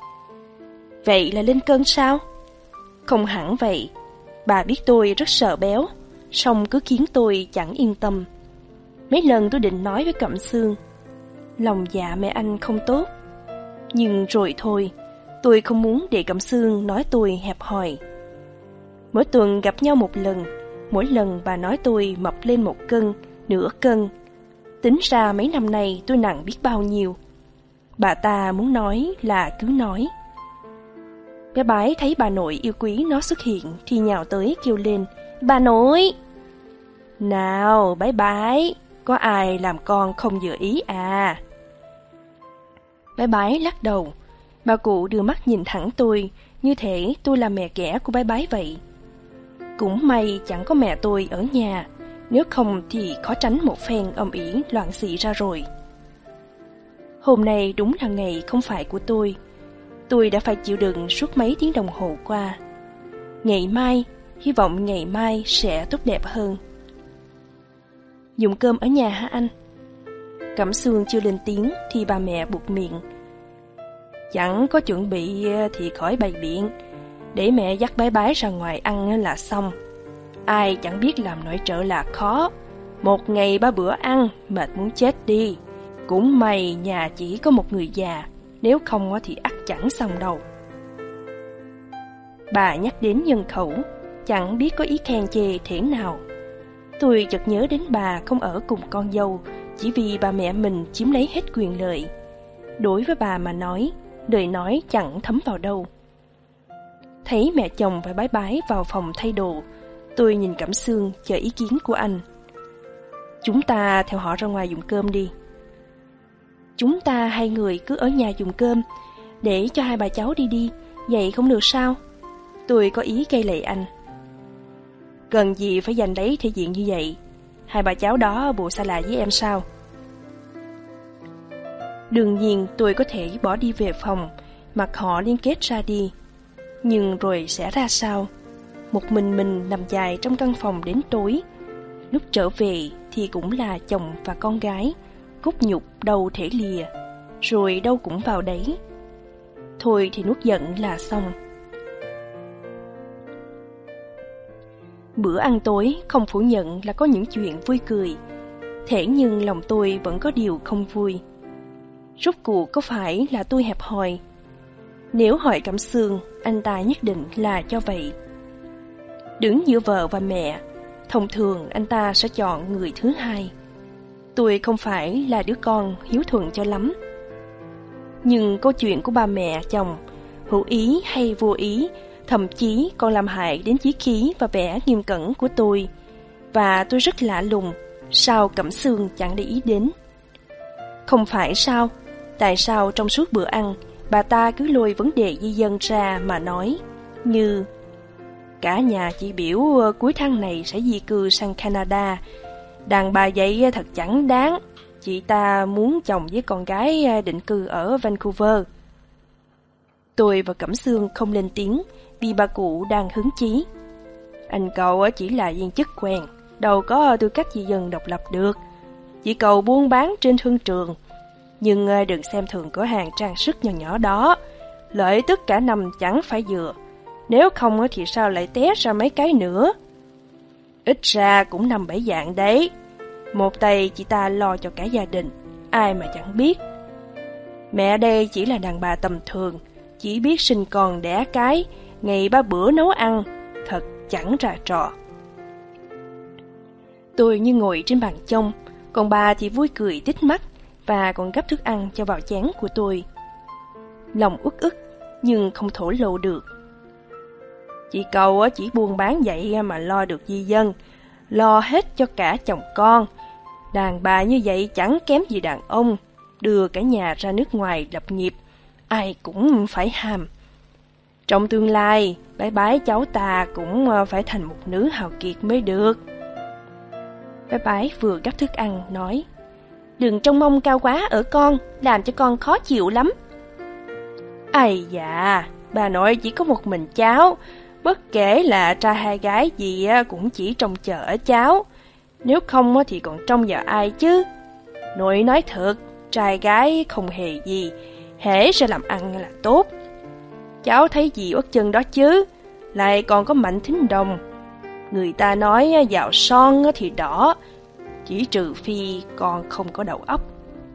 Vậy là lên cân sao? Không hẳn vậy. Bà biết tôi rất sợ béo, song cứ khiến tôi chẳng yên tâm. Mấy lần tôi định nói với Cẩm Sương, lòng dạ mẹ anh không tốt. Nhưng rồi thôi, tôi không muốn để Cẩm Sương nói tôi hẹp hòi. Mỗi tuần gặp nhau một lần, mỗi lần bà nói tôi mập lên 1 cân, nửa cân. Tính ra mấy năm nay tôi nặng biết bao nhiêu. Bà ta muốn nói là cứ nói. Bé bái thấy bà nội yêu quý nó xuất hiện thì nhào tới kêu lên, bà nội! Nào bái bái, có ai làm con không vừa ý à? Bái bái lắc đầu. Bà cụ đưa mắt nhìn thẳng tôi, như thể tôi là mẹ ghẻ của bái bái vậy. Cũng may chẳng có mẹ tôi ở nhà, nếu không thì khó tránh một phen ầm ĩ loạn xị ra rồi. Hôm nay đúng là ngày không phải của tôi. Tôi đã phải chịu đựng suốt mấy tiếng đồng hồ qua. Ngày mai, hy vọng ngày mai sẽ tốt đẹp hơn. Dùng cơm ở nhà hả anh? Cẩm Sương chưa lên tiếng thì bà mẹ buột miệng. Chẳng có chuẩn bị thì khỏi bày biện, để mẹ dắt bái bái ra ngoài ăn là xong. Ai chẳng biết làm nội trợ là khó. 1 ngày 3 bữa ăn, mệt muốn chết đi. Cũng may nhà chỉ có một người già, nếu không thì ắt chẳng xong đâu. Bà nhắc đến nhân khẩu, chẳng biết có ý khen chê thế nào. Tôi chợt nhớ đến bà không ở cùng con dâu, chỉ vì bà mẹ mình chiếm lấy hết quyền lợi. Đối với bà mà nói, lời nói chẳng thấm vào đâu. Thấy mẹ chồng và bái bái vào phòng thay đồ, tôi nhìn Cẩm Sương chờ ý kiến của anh. Chúng ta theo họ ra ngoài dùng cơm đi. Chúng ta 2 người cứ ở nhà dùng cơm, để cho 2 bà cháu đi, vậy không được sao? Tôi có ý gây lệ anh. Cần gì phải giành lấy thể diện như vậy? 2 bà cháu đó bộ xa lạ với em sao? Đương nhiên tôi có thể bỏ đi về phòng, mặc họ liên kết ra đi. Nhưng rồi sẽ ra sao? một mình nằm dài trong căn phòng đến tối. Lúc trở về thì cũng là chồng và con gái, cốt nhục đâu thể lìa, rồi đâu cũng vào đấy. Thôi thì nuốt giận là xong. Bữa ăn tối không phủ nhận là có những chuyện vui cười, thế nhưng lòng tôi vẫn có điều không vui. Rốt cuộc có phải là tôi hẹp hòi? Nếu hỏi Cẩm Sương, anh ta nhất định là cho vậy. Đứng giữa vợ và mẹ, thông thường anh ta sẽ chọn người thứ hai. Tôi không phải là đứa con hiếu thuận cho lắm. Nhưng câu chuyện của ba mẹ chồng, hữu ý hay vô ý, thậm chí còn làm hại đến chí khí và vẻ nghiêm cẩn của tôi. Và tôi rất lạ lùng, sao Cẩm Sương chẳng để ý đến. Không phải sao? Tại sao trong suốt bữa ăn, bà ta cứ lôi vấn đề di dân ra mà nói, như cả nhà chị biểu cuối tháng này sẽ di cư sang Canada. Đàn bà vậy thật chẳng đáng. Chị ta muốn chồng với con gái định cư ở Vancouver. Tôi và Cẩm Sương không lên tiếng vì bà cụ đang hứng chí. Anh cậu chỉ là viên chức quen, đâu có tư cách di dân độc lập được. Chỉ cậu buôn bán trên thương trường. Nhưng đừng xem thường cửa hàng trang sức nhỏ nhỏ đó. Lợi tức cả năm chẳng phải vừa. Nếu không thì sao lại té ra mấy cái nữa. Ít ra cũng 5-7 dạng đấy. Một tay chị ta lo cho cả gia đình, ai mà chẳng biết. Mẹ đây chỉ là đàn bà tầm thường, chỉ biết sinh con đẻ cái, ngày 3 bữa nấu ăn, thật chẳng ra trò. Tôi như ngồi trên bàn trông, còn bà thì vui cười tít mắt và còn gắp thức ăn cho vào chén của tôi. Lòng uất ức nhưng không thổ lộ được. Chị cậu chỉ buôn bán vậy mà lo được di dân, lo hết cho cả chồng con. Đàn bà như vậy chẳng kém gì đàn ông, đưa cả nhà ra nước ngoài lập nghiệp, ai cũng phải ham. Trong tương lai, bái cháu ta cũng phải thành một nữ hào kiệt mới được. Bái vừa gắp thức ăn nói, đừng trông mong cao quá ở con, làm cho con khó chịu lắm. Ây dạ, bà nội chỉ có một mình cháu, bất kể là trai hay gái gì cũng chỉ trông chờ ở cháu. Nếu không thì còn trông vào ai chứ? Nội nói thật, trai gái không hề gì, hễ sẽ làm ăn là tốt. Cháu thấy gì uất chân đó chứ, lại còn có Mạnh Thính Đồng. Người ta nói vào son thì đỏ, chỉ trừ phi con không có đầu óc.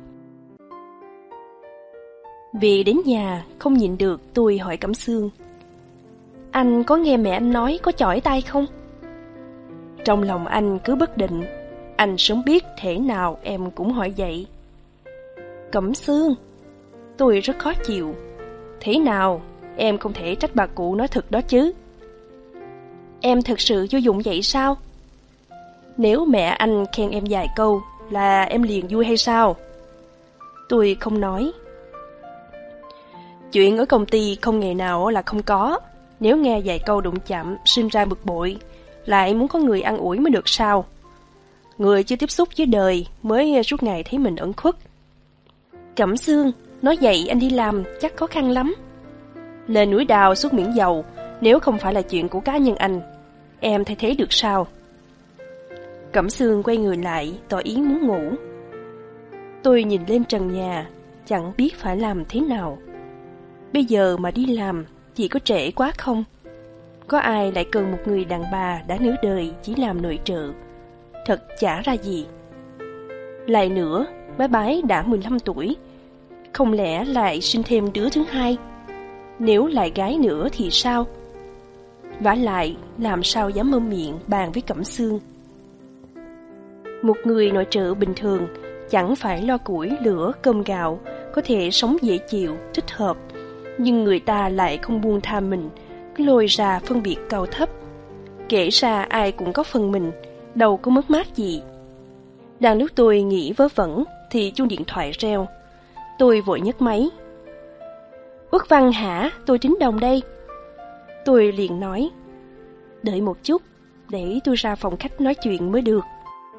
Vì đến nhà, không nhịn được tôi hỏi Cẩm Sương, anh có nghe mẹ anh nói có chỏi tay không? Trong lòng anh cứ bất định, anh sớm biết thể nào em cũng hỏi vậy. Cẩm Sương, tôi rất khó chịu. Thế nào, em không thể trách bà cụ nói thật đó chứ. Em thật sự vô dụng vậy sao? Nếu mẹ anh khen em vài câu là em liền vui hay sao? Tôi không nói. Chuyện ở công ty không ngày nào là không có. Nếu nghe vài câu đụng chạm sinh ra bực bội, lại muốn có người an ủi mới được sao? Người chưa tiếp xúc với đời mới suốt ngày thấy mình ẩn khuất. Cẩm Sương, nói vậy anh đi làm chắc khó khăn lắm. Lên núi đào suốt miệng dầu, nếu không phải là chuyện của cá nhân anh, em thay thế được sao? Cẩm Sương quay người lại, tỏ ý muốn ngủ. Tôi nhìn lên trần nhà, chẳng biết phải làm thế nào. Bây giờ mà đi làm, chỉ có trễ quá không? Có ai lại cần một người đàn bà đã nửa đời chỉ làm nội trợ? Thật chả ra gì. Lại nữa, bái đã 15 tuổi, không lẽ lại sinh thêm đứa thứ hai? Nếu lại gái nữa thì sao? Vả lại, làm sao dám mơ miệng bàn với Cẩm Sương? Một người nội trợ bình thường, chẳng phải lo củi, lửa, cơm gạo, có thể sống dễ chịu, thích hợp. Nhưng người ta lại không buông tha mình, cứ lôi ra phân biệt cao thấp. Kể ra ai cũng có phần mình, đâu có mất mát gì. Đang lúc tôi nghĩ vớ vẩn, thì chuông điện thoại reo. Tôi vội nhấc máy. Uất Văn hả? Tôi Thính Đồng đây. Tôi liền nói, đợi một chút, để tôi ra phòng khách nói chuyện mới được.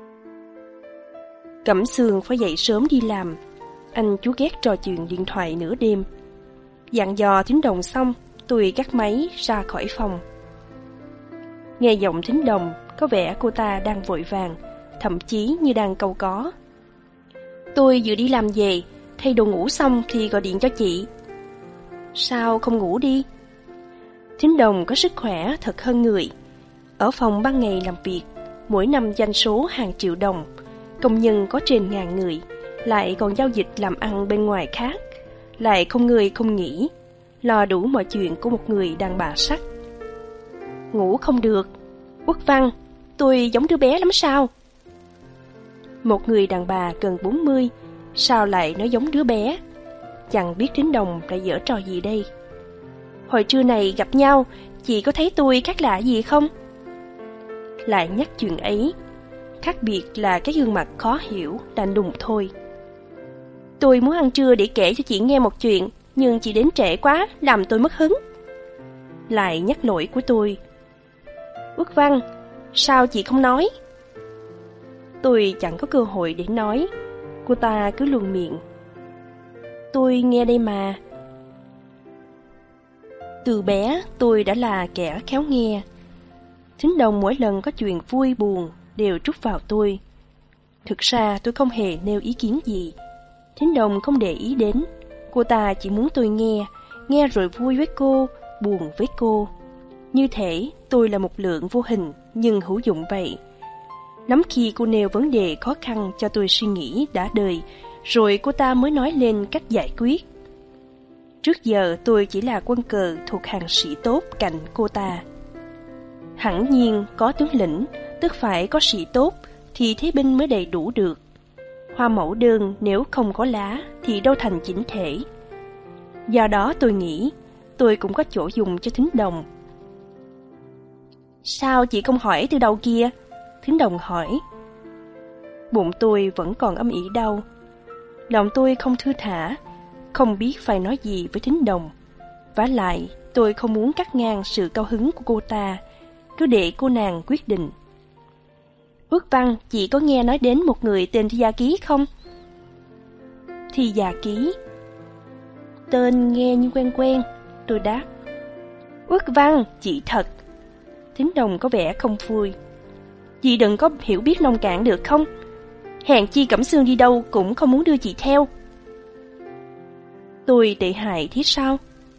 Cẩm Sương phải dậy sớm đi làm. Anh chú ghét trò chuyện điện thoại nửa đêm. Dặn dò Thính Đồng xong, tôi gác máy ra khỏi phòng. Nghe giọng Thính Đồng, có vẻ cô ta đang vội vàng, thậm chí như đang cau có. Tôi vừa đi làm về, thay đồ ngủ xong thì gọi điện cho chị. Sao không ngủ đi? Thính Đồng có sức khỏe thật hơn người. Ở phòng ban ngày làm việc, mỗi năm doanh số hàng triệu đồng, công nhân có trên 1000 người, lại còn giao dịch làm ăn bên ngoài khác, lại không người không nghỉ, lo đủ mọi chuyện của một người đàn bà sắc. Ngủ không được. Quốc Văn, tôi giống đứa bé lắm sao? Một người đàn bà gần 40, sao lại nói giống đứa bé? Chẳng biết Thính Đồng đã giở trò gì đây. Hồi trưa này gặp nhau, chị có thấy tôi khác lạ gì không? Lại nhắc chuyện ấy. Khác biệt là cái gương mặt khó hiểu, lạnh lùng thôi. Tôi muốn ăn trưa để kể cho chị nghe một chuyện, nhưng chị đến trễ quá, làm tôi mất hứng. Lại nhắc lỗi của tôi. Quốc Văn, sao chị không nói? Tôi chẳng có cơ hội để nói. Cô ta cứ luồn miệng. Tôi nghe đây mà. Từ bé tôi đã là kẻ khéo nghe. Thính Đồng mỗi lần có chuyện vui buồn đều trút vào tôi. Thực ra tôi không hề nêu ý kiến gì. Thính Đồng không để ý đến. Cô ta chỉ muốn tôi nghe rồi vui với cô, buồn với cô. Như thể tôi là một lượng vô hình nhưng hữu dụng vậy. Lắm khi cô nêu vấn đề khó khăn cho tôi suy nghĩ đã đời, rồi cô ta mới nói lên cách giải quyết. Trước giờ tôi chỉ là quân cờ thuộc hàng sĩ tốt cạnh cô ta. Hẳn nhiên có tướng lĩnh, tức phải có sĩ tốt, thì thế binh mới đầy đủ được. Hoa mẫu đơn nếu không có lá thì đâu thành chỉnh thể. Do đó tôi nghĩ tôi cũng có chỗ dùng cho Thính Đồng. Sao chị không hỏi từ đầu kia? Thính Đồng hỏi. Bụng tôi vẫn còn âm ỉ đau. Lòng tôi không thư thả, không biết phải nói gì với Thính Đồng. Vả lại tôi không muốn cắt ngang sự cao hứng của cô ta, cứ để cô nàng quyết định. Quốc Văn, chị có nghe nói đến một người tên Thi Gia Ký không? Thi Gia Ký? Tên nghe như quen quen, tôi đáp. Quốc Văn, chị thật. Thính Đồng có vẻ không vui. Chị đừng có hiểu biết nông cạn được không? Hèn chi Cẩm Sương đi đâu cũng không muốn đưa chị theo. Tôi tệ hại thế sao?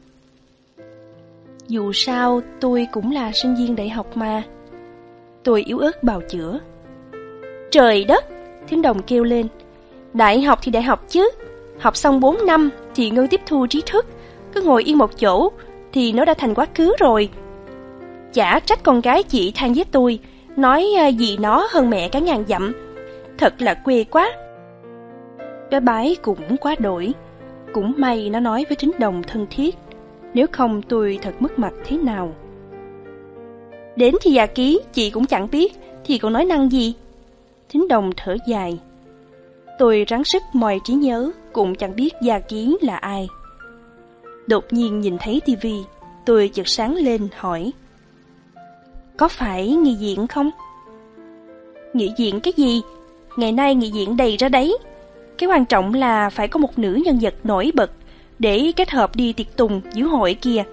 Dù sao tôi cũng là sinh viên đại học mà. Tôi yếu ớt bào chữa. Trời đất! Thính Đồng kêu lên. Đại học thì đại học chứ. Học xong 4 năm thì ngưng tiếp thu trí thức. Cứ ngồi yên một chỗ thì nó đã thành quá khứ rồi. Chả trách con gái chị than với tôi, nói gì nó hơn mẹ cả ngàn dặm. Thật là quê quá. Bé bái cũng quá đổi. Cũng may nó nói với Thính Đồng thân thiết, nếu không tôi thật mất mặt thế nào. Đến Thi Gia Ký chị cũng chẳng biết thì còn nói năng gì? Thính Đồng thở dài. Tôi ráng sức moi trí nhớ, cũng chẳng biết Gia Ký là ai. Đột nhiên nhìn thấy tivi, tôi chợt sáng lên hỏi. Có phải nghị viện không? Nghị viện cái gì? Ngày nay nghị viện đầy ra đấy. Cái quan trọng là phải có một nữ nhân vật nổi bật để kết hợp đi tiệc tùng diễu hội kia.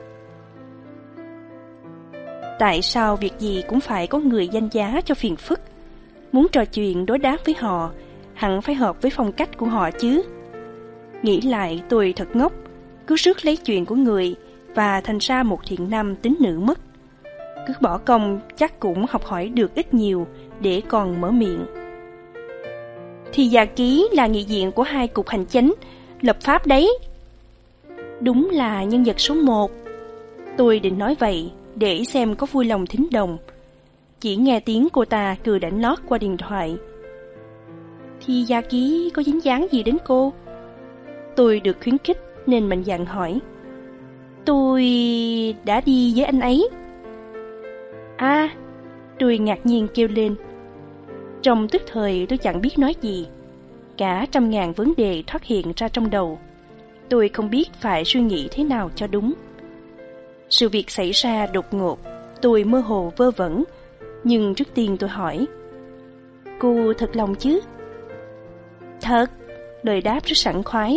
Tại sao việc gì cũng phải có người danh giá cho phiền phức? Muốn trò chuyện đối đáp với họ, hẳn phải hợp với phong cách của họ chứ. Nghĩ lại tôi thật ngốc, cứ rước lấy chuyện của người và thành ra một thiện nam tính nữ mất. Cứ bỏ công chắc cũng học hỏi được ít nhiều để còn mở miệng. Thì Gia Ký là nghị viện của 2 cục hành chính, lập pháp đấy. Đúng là nhân vật số 1. Tôi định nói vậy để xem có vui lòng Thính Đồng. Chỉ nghe tiếng cô ta cười đảnh lót qua điện thoại. Thì Gia Ký có dính dáng gì đến cô? Tôi được khuyến khích nên mạnh dạn hỏi. Tôi đã đi với anh ấy. À, tôi ngạc nhiên kêu lên. Trong tức thời tôi chẳng biết nói gì. Cả trăm ngàn vấn đề thoát hiện ra trong đầu. Tôi không biết phải suy nghĩ thế nào cho đúng. Sự việc xảy ra đột ngột, tôi mơ hồ vơ vẩn. Nhưng trước tiên tôi hỏi. Cô thật lòng chứ? Thật, lời đáp rất sảng khoái.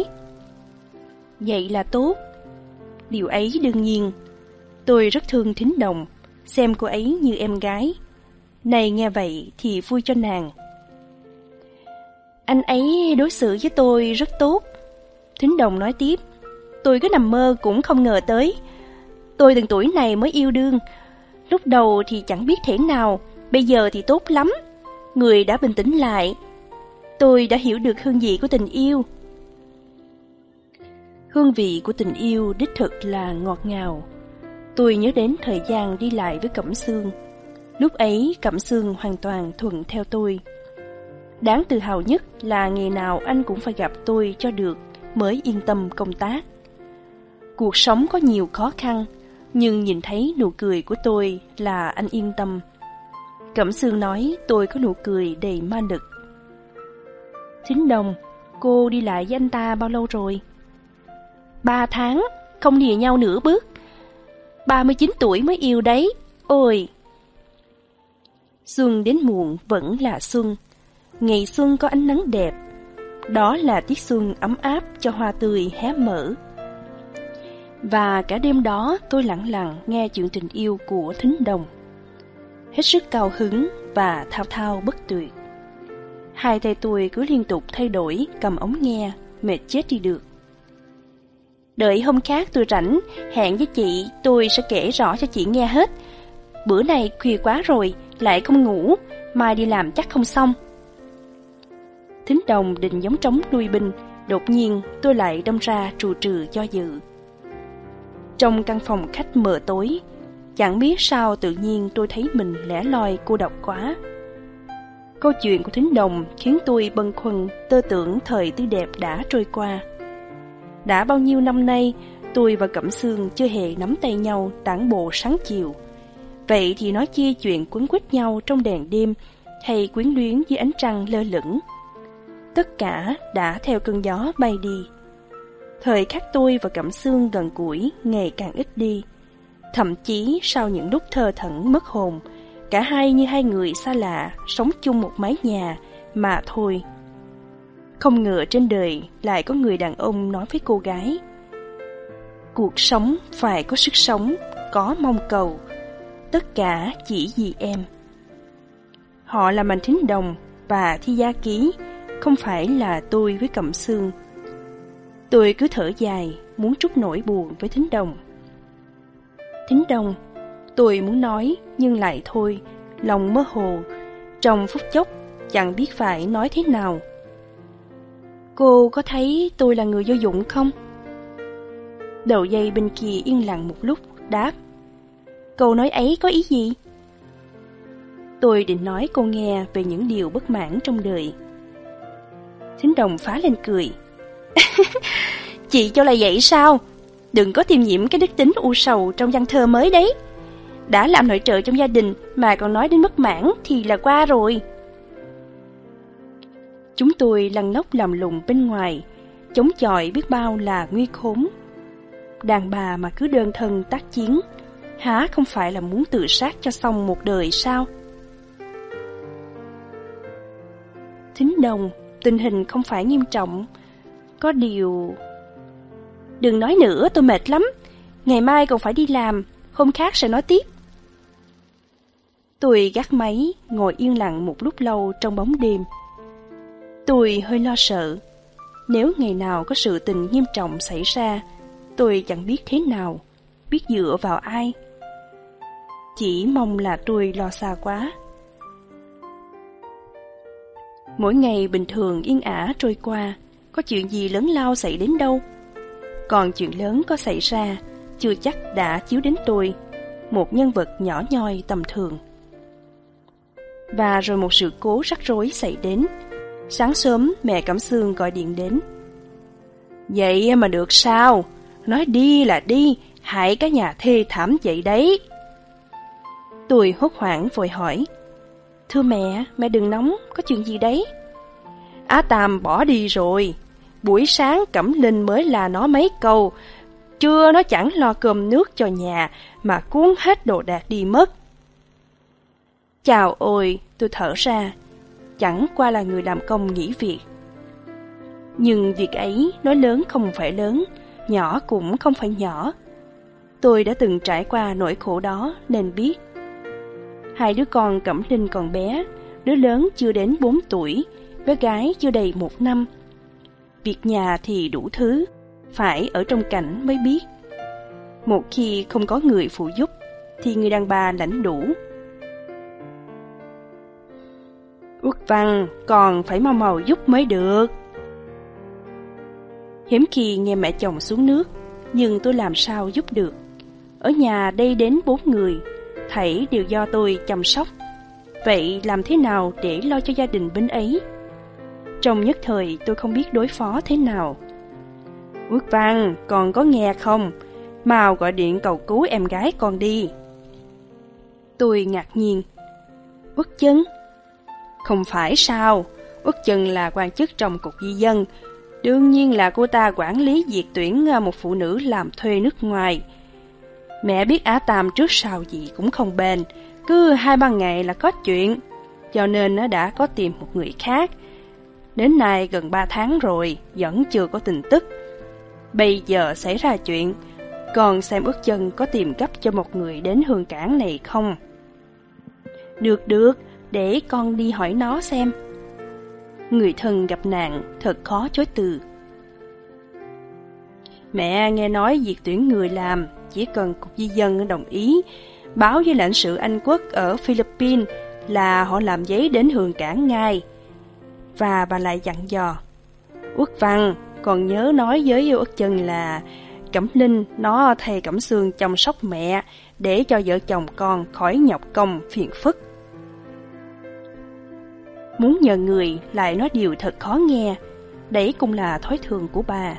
Vậy là tốt. Điều ấy đương nhiên. Tôi rất thương Thính Đồng. xem cô ấy như em gái. Này nghe vậy thì vui cho nàng. Anh ấy đối xử với tôi rất tốt. Thính Đồng nói tiếp. Tôi cứ nằm mơ cũng không ngờ tới. Tôi từng tuổi này mới yêu đương. Lúc đầu thì chẳng biết thế nào, bây giờ thì tốt lắm. Người đã bình tĩnh lại. Tôi đã hiểu được hương vị của tình yêu. Hương vị của tình yêu đích thực là ngọt ngào. Tôi nhớ đến thời gian đi lại với Cẩm Sương. Lúc ấy Cẩm Sương hoàn toàn thuận theo tôi. Đáng tự hào nhất là ngày nào anh cũng phải gặp tôi cho được mới yên tâm công tác. Cuộc sống có nhiều khó khăn, nhưng nhìn thấy nụ cười của tôi là anh yên tâm. Cẩm Sương nói tôi có nụ cười đầy ma lực. Thính Đồng, cô đi lại với anh ta bao lâu rồi? 3 tháng, không lìa nhau nửa bước. 39 tuổi mới yêu đấy, ôi! Xuân đến muộn vẫn là xuân. Ngày xuân có ánh nắng đẹp. Đó là tiết xuân ấm áp cho hoa tươi hé mở. Và cả đêm đó tôi lặng lặng nghe chuyện tình yêu của Thính Đồng. Hết sức cao hứng và thao thao bất tuyệt. Hai tay tôi cứ liên tục thay đổi cầm ống nghe, mệt chết đi được. Đợi hôm khác tôi rảnh, hẹn với chị, tôi sẽ kể rõ cho chị nghe hết. Bữa này khuya quá rồi, lại không ngủ, mai đi làm chắc không xong. Thính Đồng định giống trống nuôi binh, đột nhiên tôi lại đâm ra trù trừ do dự. Trong căn phòng khách mờ tối, chẳng biết sao tự nhiên tôi thấy mình lẻ loi cô độc quá. Câu chuyện của Thính Đồng khiến tôi bâng khuâng, tơ tưởng thời tươi đẹp đã trôi qua. Đã bao nhiêu năm nay, tôi và Cẩm Sương chưa hề nắm tay nhau tản bộ sáng chiều. Vậy thì nói chia chuyện quấn quýt nhau trong đèn đêm hay quyến luyến dưới ánh trăng lơ lửng. Tất cả đã theo cơn gió bay đi. Thời khắc tôi và Cẩm Sương gần gũi ngày càng ít đi. Thậm chí sau những lúc thơ thẩn mất hồn, cả hai như hai người xa lạ sống chung một mái nhà mà thôi. Không ngờ trên đời lại có người đàn ông nói với cô gái: cuộc sống phải có sức sống, có mong cầu, tất cả chỉ vì em. Họ là Mạnh Thính Đồng và Thi Gia Ký, không phải là tôi với Cẩm Sương. Tôi cứ thở dài, muốn trút nỗi buồn với Thính Đồng. Thính Đồng, tôi muốn nói nhưng lại thôi, lòng mơ hồ, trong phút chốc chẳng biết phải nói thế nào. Cô có thấy tôi là người vô dụng không? Đầu dây bên kia yên lặng một lúc, đáp: câu nói ấy có ý gì? Tôi định nói cô nghe về những điều bất mãn trong đời. Thính Đồng phá lên cười. Chị cho là vậy sao? Đừng có tiêm nhiễm cái đức tính u sầu trong văn thơ mới đấy. Đã làm nội trợ trong gia đình mà còn nói đến bất mãn thì là qua rồi. Chúng tôi lăn lóc làm lùng bên ngoài, chống chọi biết bao là nguy khốn. Đàn bà mà cứ đơn thân tác chiến, há không phải là muốn tự sát cho xong một đời sao? Thính Đồng, tình hình không phải nghiêm trọng. Có điều... Đừng nói nữa, tôi mệt lắm. Ngày mai còn phải đi làm, hôm khác sẽ nói tiếp. Tôi gác máy, ngồi yên lặng một lúc lâu trong bóng đêm. Tôi hơi lo sợ. Nếu ngày nào có sự tình nghiêm trọng xảy ra, tôi chẳng biết thế nào, biết dựa vào ai. Chỉ mong là tôi lo xa quá. Mỗi ngày bình thường yên ả trôi qua, có chuyện gì lớn lao xảy đến đâu. Còn chuyện lớn có xảy ra, chưa chắc đã chiếu đến tôi, một nhân vật nhỏ nhoi tầm thường. Và rồi một sự cố rắc rối xảy đến. Sáng sớm mẹ Cẩm Sương gọi điện đến. Vậy mà được sao? Nói đi là đi, hại cả nhà thê thảm vậy đấy. Tôi hốt hoảng vội hỏi: thưa mẹ đừng nóng, có chuyện gì đấy? Á Tam bỏ đi rồi. Buổi sáng Cẩm Linh mới là nó mấy câu, trưa nó chẳng lo cơm nước cho nhà mà cuốn hết đồ đạc đi mất. Chào ôi, tôi thở ra. Chẳng qua là người làm công nghỉ việc. Nhưng việc ấy nói lớn không phải lớn, nhỏ cũng không phải nhỏ. Tôi đã từng trải qua nỗi khổ đó nên biết Hai đứa con Cẩm Linh còn bé, đứa lớn chưa đến 4 tuổi, bé gái chưa đầy 1 năm. Việc nhà thì đủ thứ, phải ở trong cảnh mới biết. Một khi không có người phụ giúp, thì người đàn bà lãnh đủ. Uất Văn, còn phải mau mau giúp mới được. Hiếm khi nghe mẹ chồng xuống nước, nhưng tôi làm sao giúp được. Ở nhà đây đến 4 người, thảy đều do tôi chăm sóc. Vậy làm thế nào để lo cho gia đình bên ấy? Trong nhất thời tôi không biết đối phó thế nào. Uất Văn, con có nghe không? Mau gọi điện cầu cứu em gái con đi. Tôi ngạc nhiên. Uất Chân? Không phải sao? Uất Chân là quan chức trong cục di dân. Đương nhiên là cô ta quản lý việc tuyển một phụ nữ làm thuê nước ngoài. Mẹ biết Á Tam trước sau gì cũng không bền, cứ 2-3 ngày là có chuyện, cho nên nó đã có tìm một người khác. Đến nay gần 3 tháng rồi, vẫn chưa có tin tức. Bây giờ xảy ra chuyện, còn xem Uất Chân có tìm gấp cho một người đến Hương Cảng này không? Được, để con đi hỏi nó xem. Người thân gặp nạn, thật khó chối từ. Mẹ nghe nói việc tuyển người làm, chỉ cần cục di dân đồng ý, báo với lãnh sự Anh Quốc ở Philippines là họ làm giấy đến Hương Cảng ngay. Và bà lại dặn dò, Uất Văn, còn nhớ nói với Uất Chân là Cẩm Linh nó thay Cẩm Sương chăm sóc mẹ để cho vợ chồng con khỏi nhọc công phiền phức. Muốn nhờ người lại nói điều thật khó nghe, đấy cũng là thói thường của bà.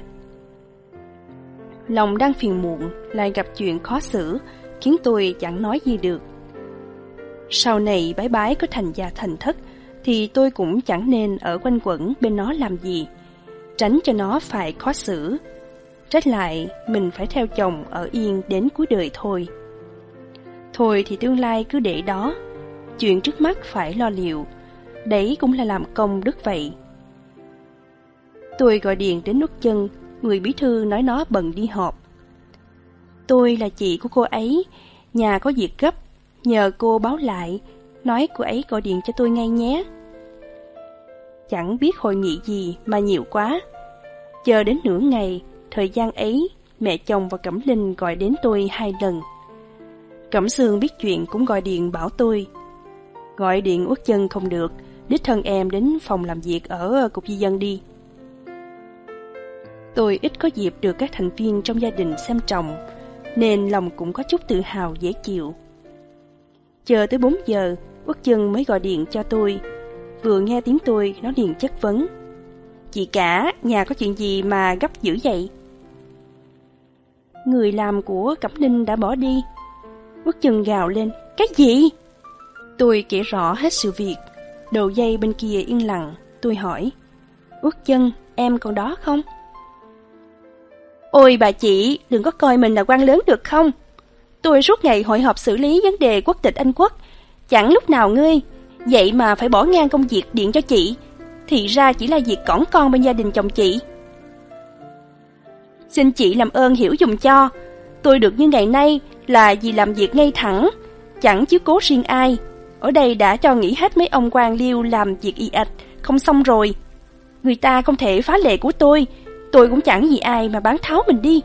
Lòng đang phiền muộn lại gặp chuyện khó xử, khiến tôi chẳng nói gì được. Sau này bái bái có thành gia thành thất, thì tôi cũng chẳng nên ở quanh quẩn bên nó làm gì, tránh cho nó phải khó xử. Trách lại mình phải theo chồng ở yên đến cuối đời thôi. Thôi thì tương lai cứ để đó, chuyện trước mắt phải lo liệu, đấy cũng là làm công đức vậy. Tôi gọi điện đến Uất Chân, người bí thư nói nó bận đi họp. Tôi là chị của cô ấy, nhà có việc gấp, nhờ cô báo lại, nói cô ấy gọi điện cho tôi ngay nhé. Chẳng biết hội nghị gì mà nhiều quá. Chờ đến nửa ngày, thời gian ấy, mẹ chồng và Cẩm Linh gọi đến tôi 2 lần. Cẩm Sương biết chuyện cũng gọi điện bảo tôi. Gọi điện Uất Chân không được, đích thân em đến phòng làm việc ở cục di dân đi. Tôi ít có dịp được các thành viên trong gia đình xem trọng, nên lòng cũng có chút tự hào dễ chịu. Chờ tới 4 giờ, Uất Chân mới gọi điện cho tôi. Vừa nghe tiếng tôi, nó liền chất vấn. Chị cả, nhà có chuyện gì mà gấp dữ vậy? Người làm của Cẩm Linh đã bỏ đi. Uất Chân gào lên. Cái gì? Tôi kể rõ hết sự việc. Đầu dây bên kia yên lặng. Tôi hỏi. Uất Chân, em còn đó không? Ôi bà chị, đừng có coi mình là quan lớn được không? Tôi suốt ngày hội họp xử lý vấn đề quốc tịch Anh Quốc, chẳng lúc nào ngươi. Vậy mà phải bỏ ngang công việc điện cho chị, thì ra chỉ là việc cỏn con bên gia đình chồng chị. Xin chị làm ơn hiểu dùm cho. Tôi được như ngày nay là vì làm việc ngay thẳng, chẳng chiếu cố riêng ai. Ở đây đã cho nghỉ hết mấy ông quan liêu làm việc ì ạch, không xong rồi. Người ta không thể phá lệ của tôi cũng chẳng vì ai mà bán tháo mình đi.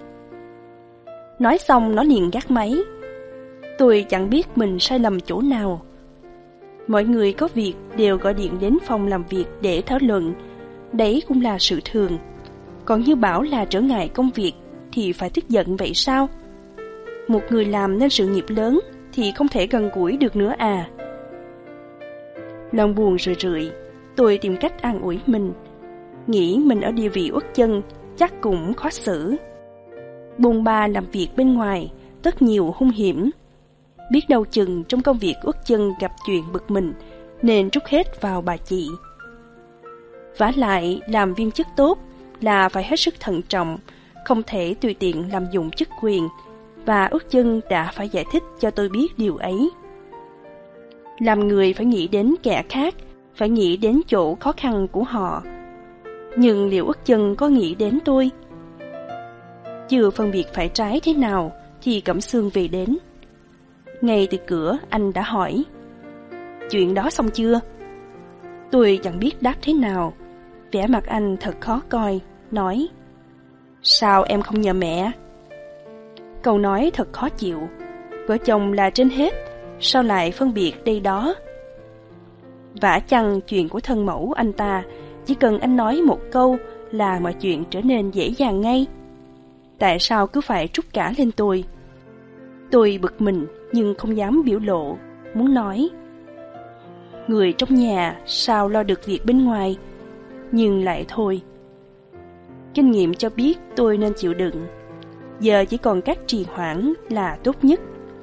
Nói xong nó liền gác máy. Tôi chẳng biết mình sai lầm chỗ nào. Mọi người có việc đều gọi điện đến phòng làm việc để thảo luận, đấy cũng là sự thường. Còn như bảo là trở ngại công việc thì phải tức giận vậy sao? Một người làm nên sự nghiệp lớn thì không thể gần gũi được nữa à? Lòng buồn rười, tôi tìm cách an ủi mình, nghĩ mình ở địa vị Uất Chân chắc cũng khó xử. Bôn ba làm việc bên ngoài tất nhiều hung hiểm, biết đâu chừng trong công việc Uất Chân gặp chuyện bực mình nên trút hết vào bà chị. Vả lại làm viên chức tốt là phải hết sức thận trọng, không thể tùy tiện làm dụng chức quyền, và Uất Chân đã phải giải thích cho tôi biết điều ấy. Làm người phải nghĩ đến kẻ khác, phải nghĩ đến chỗ khó khăn của họ. Nhưng liệu Uất Chân có nghĩ đến tôi? Chưa phân biệt phải trái thế nào thì Cẩm Sương về đến. Ngay từ cửa anh đã hỏi: chuyện đó xong chưa? Tôi chẳng biết đáp thế nào. Vẻ mặt anh thật khó coi, nói: sao em không nhờ mẹ? Câu nói thật khó chịu. Vợ chồng là trên hết, sao lại phân biệt đây đó? Vả chăng chuyện của thân mẫu anh ta, chỉ cần anh nói một câu là mọi chuyện trở nên dễ dàng ngay. Tại sao cứ phải trút cả lên tôi? Tôi bực mình nhưng không dám biểu lộ, muốn nói: người trong nhà sao lo được việc bên ngoài? Nhưng lại thôi. Kinh nghiệm cho biết tôi nên chịu đựng. Giờ chỉ còn cách trì hoãn là tốt nhất.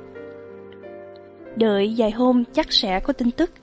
Đợi vài hôm chắc sẽ có tin tức.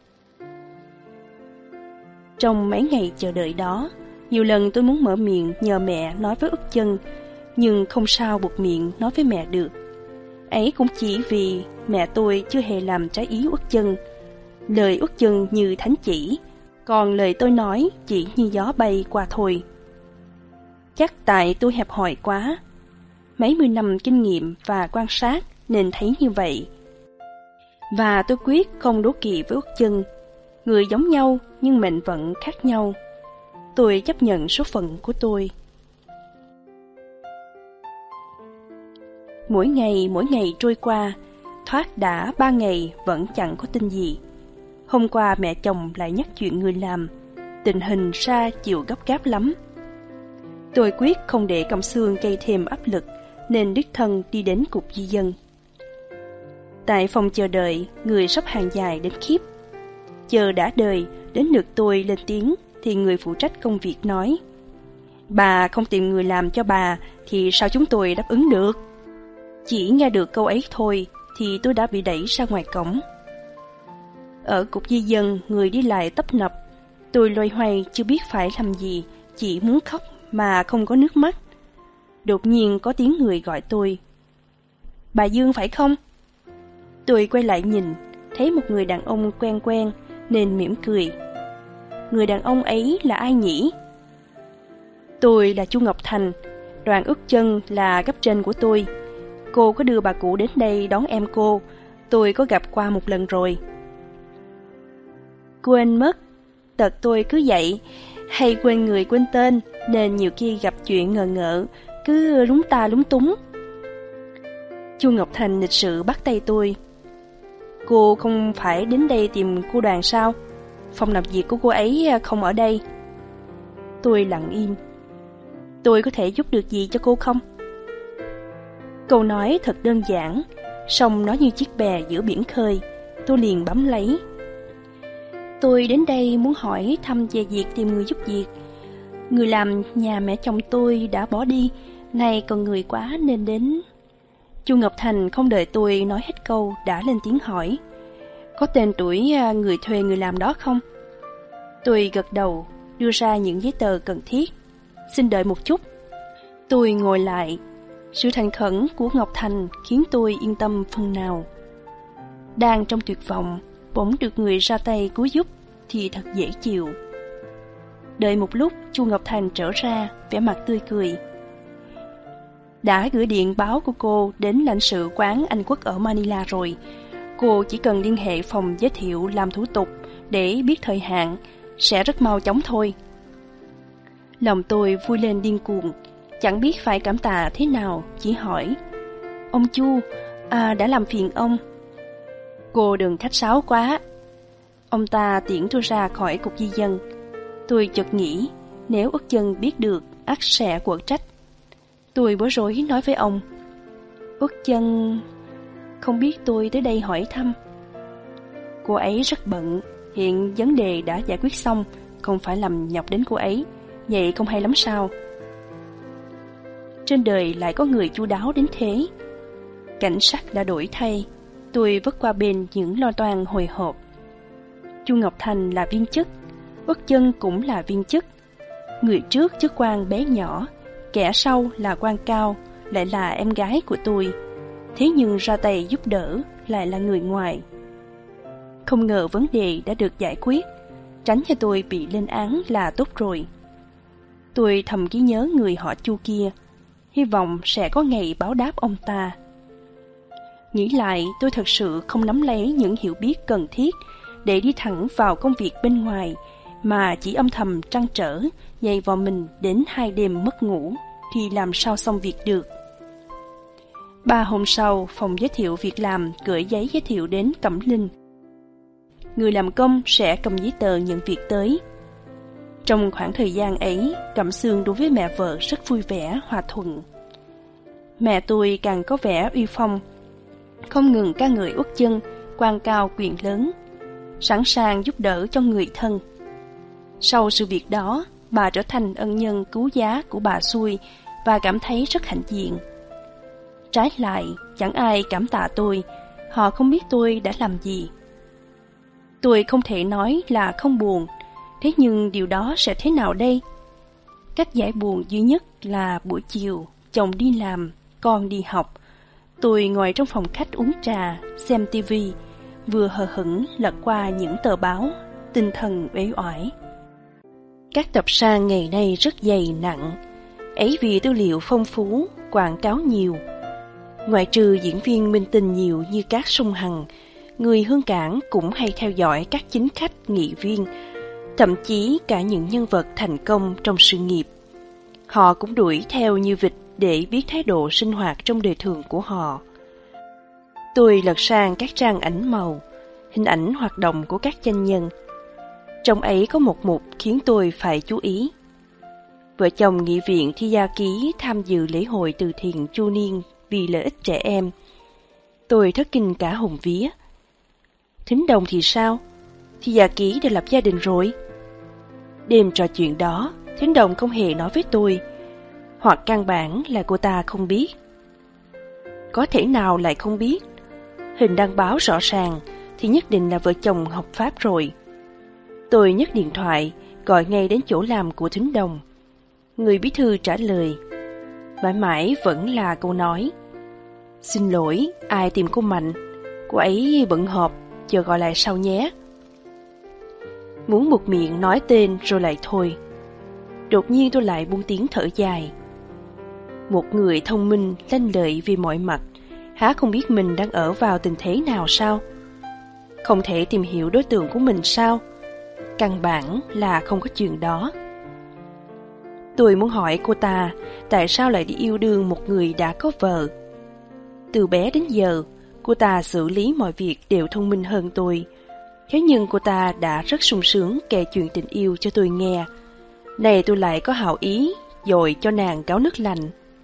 Trong mấy ngày chờ đợi đó, nhiều lần tôi muốn mở miệng nhờ mẹ nói với Út Chân, nhưng không sao buộc miệng nói với mẹ được. Ấy cũng chỉ vì mẹ tôi chưa hề làm trái ý Út Chân. Lời Út Chân như thánh chỉ, còn lời tôi nói chỉ như gió bay qua thôi. Chắc tại tôi hẹp hòi quá, mấy mươi năm kinh nghiệm và quan sát nên thấy như vậy. Và tôi quyết không đố kỵ với Út Chân. Người giống nhau nhưng mệnh vận khác nhau. Tôi chấp nhận số phận của tôi. Mỗi ngày trôi qua, thoát đã 3 ngày vẫn chẳng có tin gì. Hôm qua mẹ chồng lại nhắc chuyện người làm. Tình hình ra chiều gấp gáp lắm. Tôi quyết không để Cẩm Xương gây thêm áp lực, nên đích thân đi đến cục di dân. Tại phòng chờ đợi, người xếp hàng dài đến khiếp. Chờ đã đời, đến lượt tôi lên tiếng thì người phụ trách công việc nói: bà không tìm người làm cho bà thì sao chúng tôi đáp ứng được? Chỉ nghe được câu ấy thôi thì tôi đã bị đẩy ra ngoài cổng. Ở cục di dân, người đi lại tấp nập. Tôi loay hoay chưa biết phải làm gì, chỉ muốn khóc mà không có nước mắt. Đột nhiên có tiếng người gọi tôi: bà Dương phải không? Tôi quay lại nhìn, thấy một người đàn ông quen quen nên mỉm cười. Người đàn ông ấy là ai nhỉ? Tôi là Chu Ngọc Thành, Đoàn Ước Chân là cấp trên của tôi. Cô có đưa bà cụ đến đây đón em cô, tôi có gặp qua một lần rồi. Quên mất, tật tôi cứ vậy, hay quên người quên tên, nên nhiều khi gặp chuyện ngờ ngợ, cứ lúng ta lúng túng. Chu Ngọc Thành lịch sự bắt tay tôi. Cô không phải đến đây tìm cô Đoàn sao? Phòng làm việc của cô ấy không ở đây. Tôi lặng im. Tôi có thể giúp được gì cho cô không? Câu nói thật đơn giản, song nó như chiếc bè giữa biển khơi. Tôi liền bấm lấy. Tôi đến đây muốn hỏi thăm về việc tìm người giúp việc. Người làm nhà mẹ chồng tôi đã bỏ đi, nay còn người quá nên đến. Chu Ngọc Thành không đợi tôi nói hết câu đã lên tiếng hỏi: có tên tuổi người thuê người làm đó không? Tôi gật đầu, đưa ra những giấy tờ cần thiết. Xin đợi một chút. Tôi ngồi lại. Sự thành khẩn của Ngọc Thành khiến tôi yên tâm phần nào. Đang trong tuyệt vọng, bỗng được người ra tay cứu giúp thì thật dễ chịu. Đợi một lúc, Chu Ngọc Thành trở ra, vẻ mặt tươi cười. Đã gửi điện báo của cô đến lãnh sự quán Anh Quốc ở Manila rồi. Cô chỉ cần liên hệ phòng giới thiệu làm thủ tục để biết thời hạn, sẽ rất mau chóng thôi. Lòng tôi vui lên điên cuồng, chẳng biết phải cảm tạ thế nào, chỉ hỏi: ông Chu, đã làm phiền ông. Cô đừng khách sáo quá. Ông ta tiễn tôi ra khỏi cục di dân. Tôi chợt nghĩ, nếu Út Chân biết được, ắt sẽ quở trách. Tôi bối rối nói với ông: Út Chân không biết tôi tới đây hỏi thăm. Cô ấy rất bận, hiện vấn đề đã giải quyết xong, không phải làm nhọc đến cô ấy, vậy không hay lắm sao? Trên đời lại có người chu đáo đến thế. Cảnh sắc đã đổi thay, tôi vất qua bên những lo toan hồi hộp. Chu Ngọc Thành là viên chức, Út Chân cũng là viên chức. Người trước chức quan bé nhỏ, kẻ sau là quan cao, lại là em gái của tôi. Thế nhưng ra tay giúp đỡ lại là người ngoài. Không ngờ vấn đề đã được giải quyết, tránh cho tôi bị lên án là tốt rồi. Tôi thầm ghi nhớ người họ Chu kia, hy vọng sẽ có ngày báo đáp ông ta. Nghĩ lại, tôi thật sự không nắm lấy những hiểu biết cần thiết để đi thẳng vào công việc bên ngoài, mà chỉ âm thầm trăn trở, dày vào mình đến 2 đêm mất ngủ, thì làm sao xong việc được. 3 hôm sau, phòng giới thiệu việc làm gửi giấy giới thiệu đến Cẩm Linh. Người làm công sẽ cầm giấy tờ nhận việc tới. Trong khoảng thời gian ấy, Cẩm Sương đối với mẹ vợ rất vui vẻ, hòa thuận. Mẹ tôi càng có vẻ uy phong, không ngừng ca ngợi Uất Chân, quan cao quyền lớn, sẵn sàng giúp đỡ cho người thân. Sau sự việc đó, bà trở thành ân nhân cứu giá của bà Xui và cảm thấy rất hãnh diện. Trái lại, chẳng ai cảm tạ tôi, họ không biết tôi đã làm gì. Tôi không thể nói là không buồn, thế nhưng điều đó sẽ thế nào đây? Cách giải buồn duy nhất là buổi chiều, chồng đi làm, con đi học. Tôi ngồi trong phòng khách uống trà, xem tivi, vừa hờ hững lật qua những tờ báo, tinh thần uể oải. Các tập san ngày nay rất dày nặng, ấy vì tư liệu phong phú, quảng cáo nhiều. Ngoại trừ diễn viên minh tinh nhiều như Cát Sung Hằng, người Hương Cảng cũng hay theo dõi các chính khách, nghị viên, thậm chí cả những nhân vật thành công trong sự nghiệp. Họ cũng đuổi theo như vịt để biết thái độ sinh hoạt trong đời thường của họ. Tôi lật sang các trang ảnh màu, hình ảnh hoạt động của các doanh nhân. Trong ấy có một mục khiến tôi phải chú ý. Vợ chồng nghị viện Thiyaki tham dự lễ hội từ thiện chu niên vì lợi ích trẻ em. Tôi thất kinh cả hồn vía. Thính Đồng thì sao? Thiyaki đã lập gia đình rồi. Đêm trò chuyện đó, Thính Đồng không hề nói với tôi, hoặc căn bản là cô ta không biết. Có thể nào lại không biết? Hình đăng báo rõ ràng thì nhất định là vợ chồng hợp pháp rồi. Tôi nhấc điện thoại, gọi ngay đến chỗ làm của Thính Đồng. Người bí thư trả lời. Mãi mãi vẫn là câu nói. Xin lỗi, ai tìm cô Mạnh? Cô ấy bận họp, chờ gọi lại sau nhé. Muốn buộc miệng nói tên rồi lại thôi. Đột nhiên tôi lại buông tiếng thở dài. Một người thông minh, lanh lợi vì mọi mặt, há không biết mình đang ở vào tình thế nào sao? Không thể tìm hiểu đối tượng của mình sao? Căn bản là không có chuyện đó. Tôi muốn hỏi cô ta tại sao lại đi yêu đương một người đã có vợ. Từ bé đến giờ, cô ta xử lý mọi việc đều thông minh hơn tôi. Thế nhưng cô ta đã rất sung sướng kể chuyện tình yêu cho tôi nghe. Này tôi lại có hảo ý dội cho nàng gáo nước lạnh.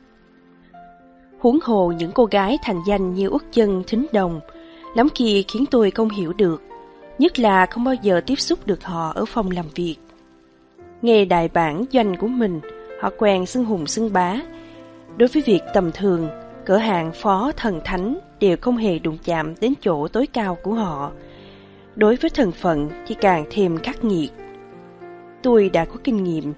Huống hồ những cô gái thành danh như Uất Chân, Thính Đồng, lắm khi khiến tôi không hiểu được, nhất là không bao giờ tiếp xúc được họ ở phòng làm việc. Nghe đại bản doanh của mình, họ quen xưng hùng xưng bá. Đối với việc tầm thường, cửa hạng phó thần thánh đều không hề đụng chạm đến chỗ tối cao của họ. Đối với thân phận thì càng thêm khắc nghiệt. Tôi đã có kinh nghiệm.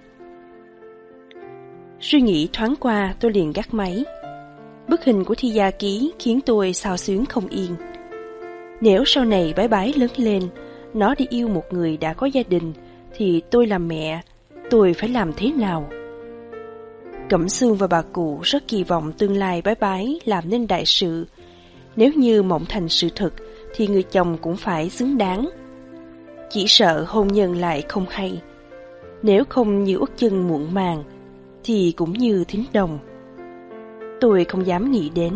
Suy nghĩ thoáng qua, tôi liền gác máy. Bức hình của Thiyaki khiến tôi xao xuyến không yên. Nếu sau này bé bái lớn lên, nó đi yêu một người đã có gia đình, thì tôi làm mẹ, tôi phải làm thế nào? Cẩm Sương và bà cụ rất kỳ vọng tương lai bé bái làm nên đại sự. Nếu như mộng thành sự thật, thì người chồng cũng phải xứng đáng. Chỉ sợ hôn nhân lại không hay. Nếu không như Uất Chân muộn màng, thì cũng như Thính Đồng. Tôi không dám nghĩ đến.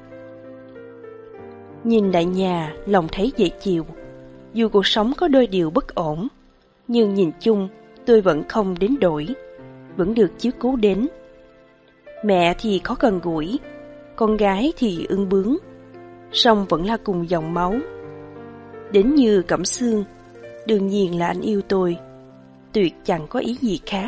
Nhìn đại nhà, lòng thấy dễ chịu. Dù cuộc sống có đôi điều bất ổn, nhưng nhìn chung tôi vẫn không đến đổi, vẫn được chiếu cố đến. Mẹ thì khó gần gũi, con gái thì ương bướng, song vẫn là cùng dòng máu. Đến như Cẩm Sương, đương nhiên là anh yêu tôi, tuyệt chẳng có ý gì khác.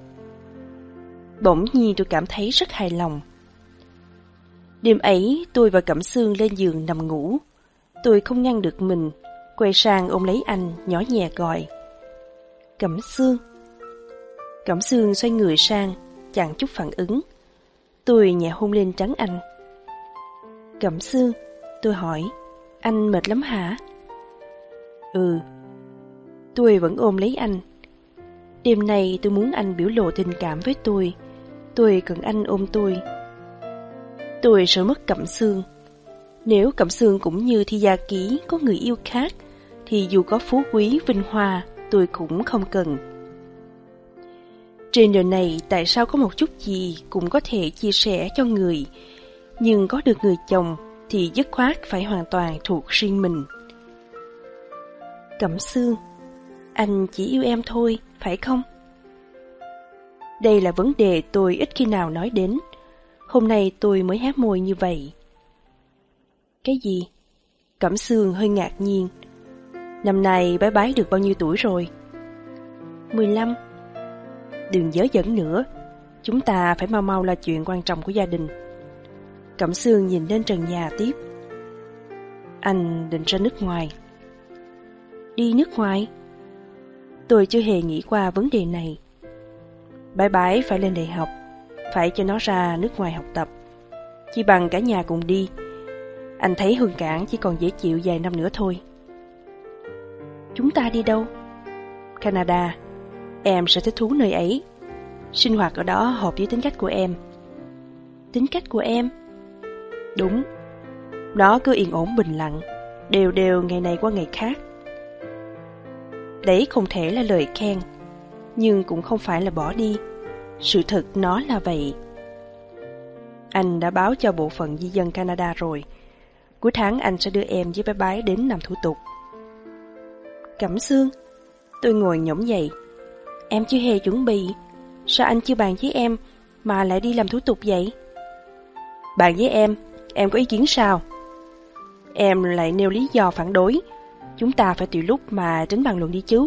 Bỗng nhiên tôi cảm thấy rất hài lòng. Đêm ấy tôi và Cẩm Sương lên giường nằm ngủ. Tôi không ngăn được mình, quay sang ôm lấy anh, nhỏ nhẹ gọi. Cẩm Sương. Cẩm Sương xoay người sang, chẳng chút phản ứng. Tôi nhẹ hôn lên trán anh. Cẩm Sương, tôi hỏi, anh mệt lắm hả? Ừ. Tôi vẫn ôm lấy anh. Đêm nay tôi muốn anh biểu lộ tình cảm với tôi cần anh ôm tôi. Tôi sợ mất Cẩm Sương. Nếu Cẩm Sương cũng như Thi Gia Ký có người yêu khác, thì dù có phú quý vinh hoa, tôi cũng không cần. Trên đời này tại sao có một chút gì cũng có thể chia sẻ cho người, nhưng có được người chồng thì dứt khoát phải hoàn toàn thuộc riêng mình. Cẩm Sương, anh chỉ yêu em thôi, phải không? Đây là vấn đề tôi ít khi nào nói đến. Hôm nay tôi mới hé môi như vậy. Cái gì? Cẩm Sương hơi ngạc nhiên. Năm nay bé bái được bao nhiêu tuổi rồi? 15. Đừng dớ dẫn nữa. Chúng ta phải mau mau là chuyện quan trọng của gia đình. Cẩm Sương nhìn lên trần nhà tiếp. Anh định ra nước ngoài. Đi nước ngoài? Tôi chưa hề nghĩ qua vấn đề này. Bái bái phải lên đại học, phải cho nó ra nước ngoài học tập. Chỉ bằng cả nhà cùng đi. Anh thấy Hương Cảng chỉ còn dễ chịu vài năm nữa thôi. Chúng ta đi đâu? Canada. Em sẽ thích thú nơi ấy. Sinh hoạt ở đó hợp với tính cách của em. Tính cách của em? Đúng. Nó cứ yên ổn bình lặng, đều đều ngày này qua ngày khác. Đấy không thể là lời khen, nhưng cũng không phải là bỏ đi. Sự thật nó là vậy. Anh đã báo cho bộ phận di dân Canada rồi. Cuối tháng anh sẽ đưa em với bé bái đến làm thủ tục. Cẩm Sương, tôi ngồi nhổm dậy. Em chưa hề chuẩn bị. Sao anh chưa bàn với em mà lại đi làm thủ tục vậy? Bàn với em có ý kiến sao? Em lại nêu lý do phản đối. Chúng ta phải tùy lúc mà tránh bàn luận đi chứ.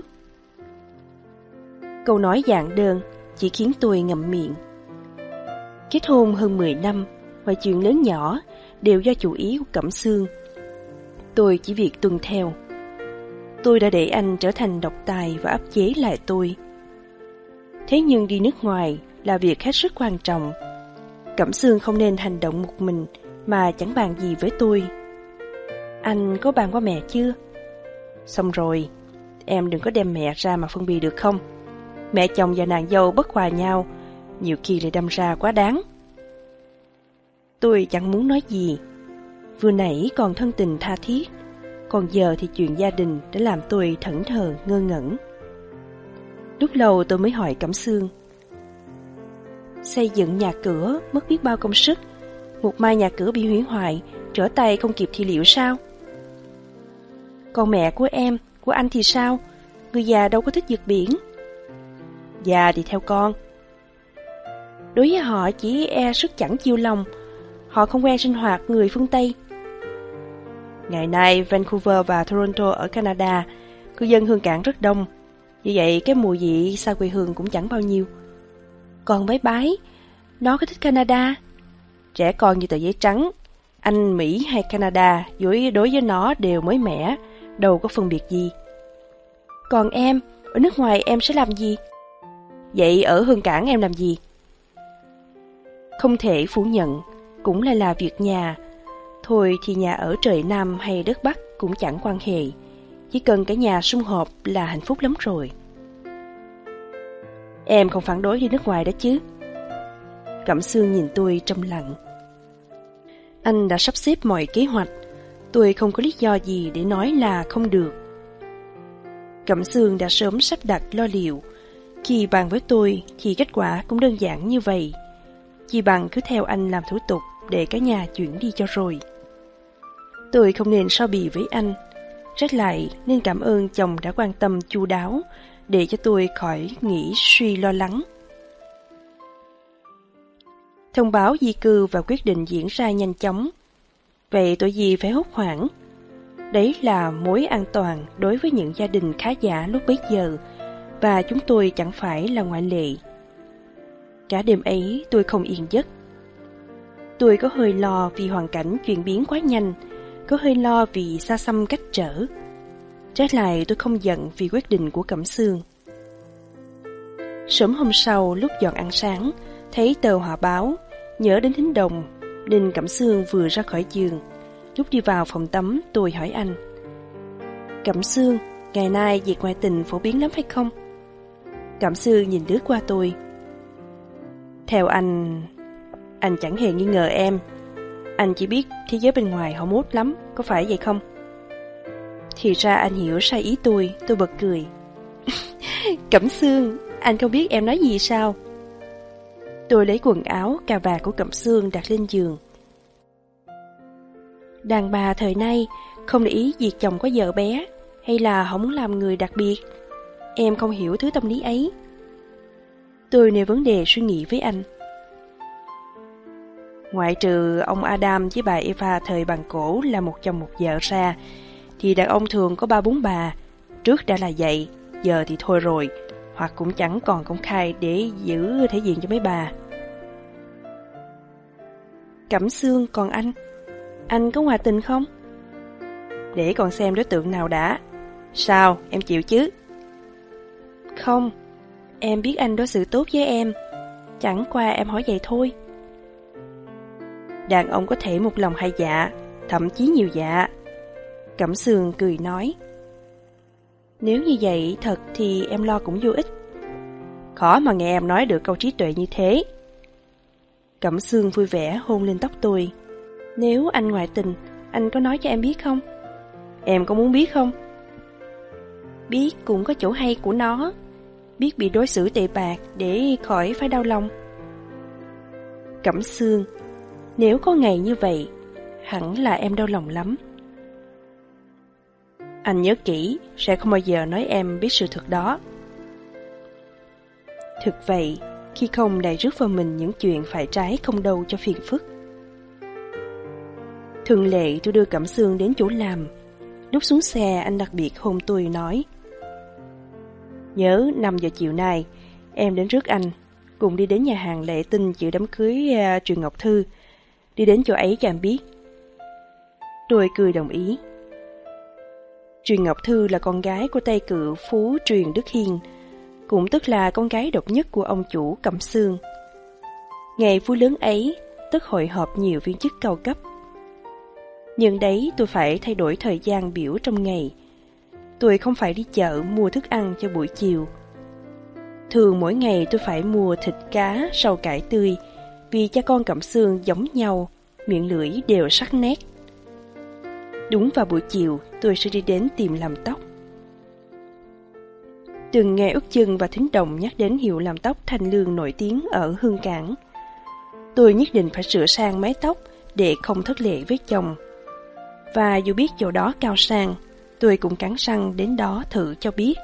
Câu nói giản đơn chỉ khiến tôi ngậm miệng. Kết hôn hơn 10 năm, mọi chuyện lớn nhỏ đều do chủ ý của Cẩm Sương. Tôi chỉ việc tuân theo. Tôi đã để anh trở thành độc tài và áp chế lại tôi. Thế nhưng đi nước ngoài là việc hết sức quan trọng. Cẩm Sương không nên hành động một mình mà chẳng bàn gì với tôi. Anh có bàn qua mẹ chưa? Xong rồi, em đừng có đem mẹ ra mà phân biệt được không? Mẹ chồng và nàng dâu bất hòa nhau, nhiều khi lại đâm ra quá đáng. Tôi chẳng muốn nói gì. Vừa nãy còn thân tình tha thiết, còn giờ thì chuyện gia đình đã làm tôi thẫn thờ ngơ ngẩn. Lúc lâu tôi mới hỏi Cẩm Sương. Xây dựng nhà cửa mất biết bao công sức, một mai nhà cửa bị hủy hoại, trở tay không kịp thì liệu sao? Còn mẹ của em, của anh thì sao? Người già đâu có thích vượt biển. Già thì theo con. Đối với họ chỉ e sức chẳng chiêu lòng. Họ không quen sinh hoạt người phương Tây. Ngày nay Vancouver và Toronto ở Canada, cư dân Hương Cảng rất đông. Như vậy cái mùi vị xa quê hương cũng chẳng bao nhiêu. Còn bái bái, nó có thích Canada. Trẻ con như tờ giấy trắng, Anh, Mỹ hay Canada đối với nó đều mới mẻ, đâu có phân biệt gì. Còn em, ở nước ngoài em sẽ làm gì? Vậy ở Hương Cảng em làm gì? Không thể phủ nhận, cũng lại là việc nhà. Thôi thì nhà ở trời Nam hay đất Bắc cũng chẳng quan hệ. Chỉ cần cả nhà sum họp là hạnh phúc lắm rồi. Em không phản đối đi nước ngoài đó chứ? Cẩm Sương nhìn tôi trầm lặng. Anh đã sắp xếp mọi kế hoạch. Tôi không có lý do gì để nói là không được. Cẩm Sương đã sớm sắp đặt lo liệu. Khi bàn với tôi thì kết quả cũng đơn giản như vậy. Chỉ bằng cứ theo anh làm thủ tục để cả nhà chuyển đi cho rồi. Tôi không nên so bì với anh. Trách lại nên cảm ơn chồng đã quan tâm chu đáo để cho tôi khỏi nghĩ suy lo lắng. Thông báo di cư và quyết định diễn ra nhanh chóng. Vậy tội gì phải hốt hoảng? Đấy là mối an toàn đối với những gia đình khá giả lúc bấy giờ, và chúng tôi chẳng phải là ngoại lệ. Cả đêm ấy tôi không yên giấc. Tôi có hơi lo vì hoàn cảnh chuyển biến quá nhanh, có hơi lo vì xa xăm cách trở. Trái lại tôi không giận vì quyết định của Cẩm Sương. Sớm hôm sau lúc dọn ăn sáng, thấy tờ họa báo, nhớ đến Thính Đồng, nên Cẩm Sương vừa ra khỏi giường. Lúc đi vào phòng tắm tôi hỏi anh. Cẩm Sương, ngày nay việc ngoại tình phổ biến lắm phải không? Cẩm Sương nhìn lướt qua tôi. Theo anh chẳng hề nghi ngờ em. Anh chỉ biết thế giới bên ngoài họ mốt lắm, có phải vậy không? Thì ra anh hiểu sai ý tôi bật cười. Cẩm Sương, anh không biết em nói gì sao? Tôi lấy quần áo, cà vạt của Cẩm Sương đặt lên giường. Đàn bà thời nay không để ý việc chồng có vợ bé, hay là họ muốn làm người đặc biệt. Em không hiểu thứ tâm lý ấy. Tôi nêu vấn đề suy nghĩ với anh. Ngoại trừ ông Adam với bà Eva thời bàn cổ là một chồng một vợ ra, thì đàn ông thường có 3-4 bà. Trước đã là vậy, giờ thì thôi rồi, hoặc cũng chẳng còn công khai để giữ thể diện cho mấy bà. Cẩm Sương, còn anh có ngoại tình không? Để còn xem đối tượng nào đã. Sao, em chịu chứ? Không, em biết anh đối xử tốt với em, chẳng qua em hỏi vậy thôi. Đàn ông có thể một lòng hai dạ, thậm chí nhiều dạ. Cẩm Sương cười nói. Nếu như vậy thật thì em lo cũng vô ích. Khó mà nghe em nói được câu trí tuệ như thế. Cẩm Sương vui vẻ hôn lên tóc tôi. Nếu anh ngoại tình, anh có nói cho em biết không? Em có muốn biết không? Biết cũng có chỗ hay của nó. Biết bị đối xử tệ bạc để khỏi phải đau lòng. Cẩm Sương, nếu có ngày như vậy, hẳn là em đau lòng lắm. Anh nhớ kỹ, sẽ không bao giờ nói em biết sự thật đó. Thực vậy, khi không lại rước vào mình những chuyện phải trái không đâu cho phiền phức. Thường lệ tôi đưa Cẩm Sương đến chỗ làm. Lúc xuống xe anh đặc biệt hôn tôi nói. Nhớ 5 giờ chiều nay, em đến rước anh, cùng đi đến nhà hàng Lệ Tinh dự đám cưới Truyền Ngọc Thư. Đi đến chỗ ấy cho em biết. Tôi cười đồng ý. Truyền Ngọc Thư là con gái của Tây Cự Phú Truyền Đức Hiên, cũng tức là con gái độc nhất của ông chủ Cẩm Sương. Ngày vui lớn ấy, tức hội họp nhiều viên chức cao cấp. Nhưng đấy tôi phải thay đổi thời gian biểu trong ngày. Tôi không phải đi chợ mua thức ăn cho buổi chiều. Thường mỗi ngày tôi phải mua thịt cá, rau cải tươi, vì cha con Cẩm Sương giống nhau, miệng lưỡi đều sắc nét. Đúng vào buổi chiều, tôi sẽ đi đến tìm làm tóc. Từng nghe Ước Chừng và Thính Đồng nhắc đến hiệu làm tóc Thanh Lương nổi tiếng ở Hương Cảng. Tôi nhất định phải sửa sang mái tóc để không thất lễ với chồng. Và dù biết chỗ đó cao sang, tôi cũng cắn răng đến đó thử cho biết.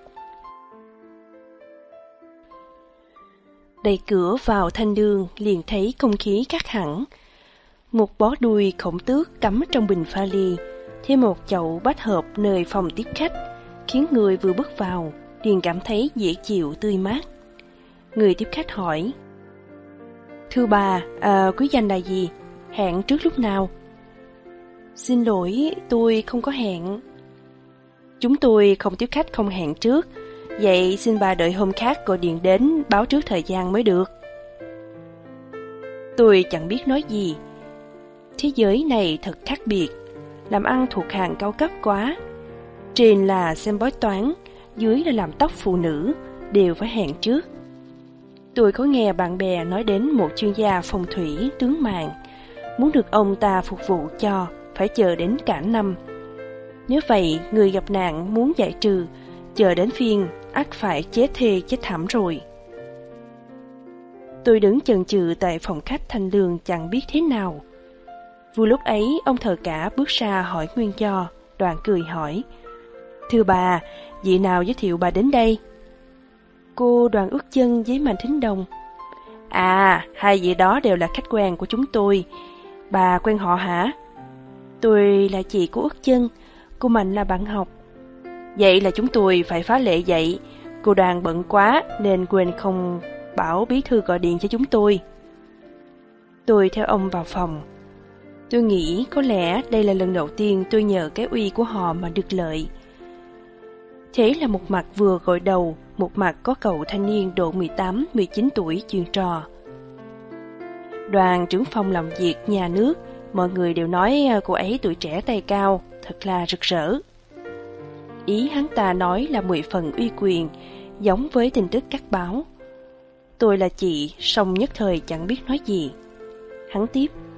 Đẩy cửa vào Thanh Lương liền thấy không khí khác hẳn. Một bó đuôi khổng tước cắm trong bình pha lê, thêm một chậu bách hợp nơi phòng tiếp khách, khiến người vừa bước vào liền cảm thấy dễ chịu tươi mát. Người tiếp khách hỏi. Thưa bà, quý danh là gì? Hẹn trước lúc nào? Xin lỗi, tôi không có hẹn. Chúng tôi không tiếp khách không hẹn trước. Vậy xin bà đợi hôm khác gọi điện đến báo trước thời gian mới được. Tôi chẳng biết nói gì. Thế giới này thật khác biệt. Làm ăn thuộc hàng cao cấp quá. Trên là xem bói toán, dưới là làm tóc phụ nữ, đều phải hẹn trước. Tôi có nghe bạn bè nói đến một chuyên gia phong thủy tướng mạo, muốn được ông ta phục vụ cho phải chờ đến cả năm. Nếu vậy, người gặp nạn muốn giải trừ, chờ đến phiên ắt phải chết thê chết thảm rồi. Tôi đứng chần chừ tại phòng khách Thanh Lương chẳng biết thế nào. Vừa lúc ấy, ông thợ cả bước ra hỏi nguyên do. Đoàn cười hỏi. Thưa bà, vị nào giới thiệu bà đến đây? Cô Đoàn Ước Chân với Mạnh Thính Đồng. À, hai vị đó đều là khách quen của chúng tôi. Bà quen họ hả? Tôi là chị của Ước Chân, cô Mạnh là bạn học. Vậy là chúng tôi phải phá lệ vậy. Cô Đoàn bận quá nên quên không bảo bí thư gọi điện cho chúng tôi. Tôi theo ông vào phòng. Tôi nghĩ có lẽ đây là lần đầu tiên tôi nhờ cái uy của họ mà được lợi. Thế là một mặt vừa gội đầu, một mặt có cậu thanh niên độ 18-19 tuổi chuyên trò. Đoàn trưởng phòng làm việc nhà nước, mọi người đều nói cô ấy tuổi trẻ tay cao, thật là rực rỡ. Ý hắn ta nói là 10 phần uy quyền, giống với tin tức các báo. Tôi là chị, song nhất thời chẳng biết nói gì. Hắn tiếp,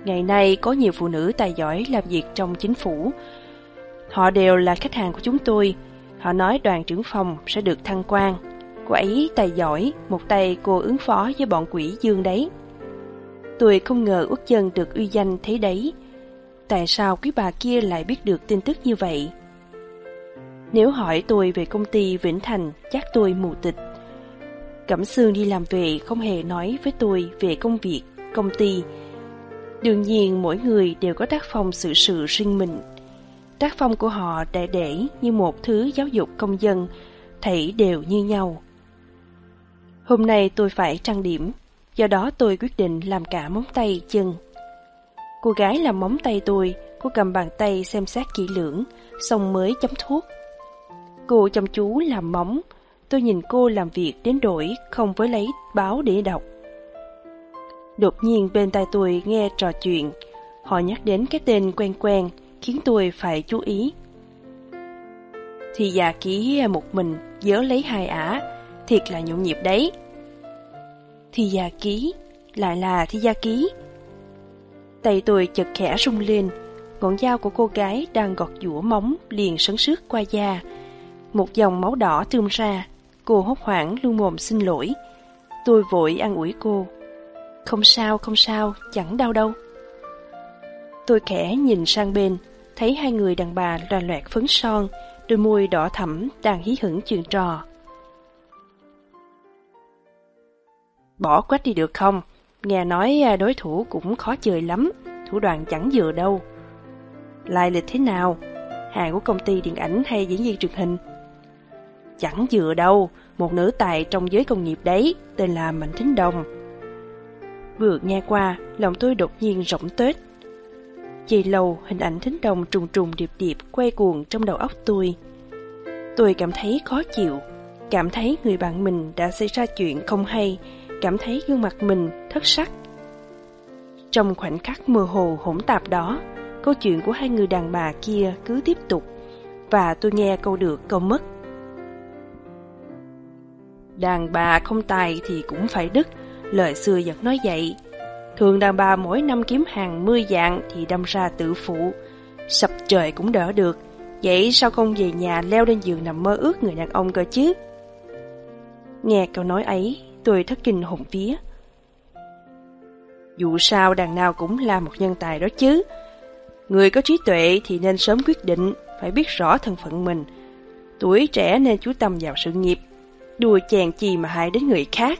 Ngày nay có nhiều phụ nữ tài giỏi làm việc trong chính phủ. Họ đều là khách hàng của chúng tôi. Họ nói đoàn trưởng phòng sẽ được thăng quan. Cô ấy tài giỏi, một tay cô ứng phó với bọn quỷ dương đấy. Tôi không ngờ Út Chân được uy danh thế đấy. Tại sao quý bà kia lại biết được tin tức như vậy? Nếu hỏi tôi về công ty Vĩnh Thành, chắc tôi mù tịt. Cẩm Sương đi làm về không hề nói với tôi về công việc, công ty. Đương nhiên mỗi người đều có tác phong xử sự riêng mình. Tác phong của họ để như một thứ giáo dục công dân, thảy đều như nhau. Hôm nay tôi phải trang điểm, do đó tôi quyết định làm cả móng tay chân. Cô gái làm móng tay tôi, cô cầm bàn tay xem xét kỹ lưỡng, xong mới chấm thuốc. Cô chăm chú làm móng, tôi nhìn cô làm việc đến đổi không với lấy báo để đọc. Đột nhiên bên tai tôi nghe trò chuyện, họ nhắc đến cái tên quen quen, khiến tôi phải chú ý. Thì già ký một mình, dớ lấy hai ả, thiệt là nhộn nhịp đấy. Thì già ký, lại là Thi Gia Ký. Tay tôi chợt khẽ rung lên, ngón dao của cô gái đang gọt giũa móng liền sấn sướt qua da. Một dòng máu đỏ tươm ra, cô hốt hoảng luôn mồm xin lỗi. Tôi vội an ủi cô. Không sao, chẳng đau đâu. Tôi khẽ nhìn sang bên, thấy hai người đàn bà loàn loẹt phấn son, đôi môi đỏ thẫm đang hí hửng chuyện trò. Bỏ quách đi được không? Nghe nói đối thủ cũng khó chơi lắm, thủ đoạn chẳng vừa đâu. Lai lịch thế nào? Hàng của công ty điện ảnh hay diễn viên truyền hình? Chẳng vừa đâu, một nữ tài trong giới công nghiệp đấy, tên là Mạnh Thính Đồng. Vừa nghe qua, lòng tôi đột nhiên rỗng tuếch. Chỉ lâu, hình ảnh Thính Đồng trùng trùng điệp điệp quay cuồng trong đầu óc tôi. Tôi cảm thấy khó chịu, cảm thấy người bạn mình đã xảy ra chuyện không hay, cảm thấy gương mặt mình thất sắc. Trong khoảnh khắc mơ hồ hỗn tạp đó, câu chuyện của hai người đàn bà kia cứ tiếp tục, và tôi nghe câu được câu mất. Đàn bà không tài thì cũng phải đức, lời xưa vẫn nói vậy. Thường đàn bà mỗi năm kiếm hàng 10 vạn thì đâm ra tự phụ, sập trời cũng đỡ được. Vậy sao không về nhà leo lên giường nằm mơ ước người đàn ông cơ chứ? Nghe câu nói ấy, tôi thất kinh hồn vía. Dù sao đàn nào cũng là một nhân tài đó chứ. Người có trí tuệ thì nên sớm quyết định, phải biết rõ thân phận mình. Tuổi trẻ nên chú tâm vào sự nghiệp, đùa chèn chi mà hại đến người khác.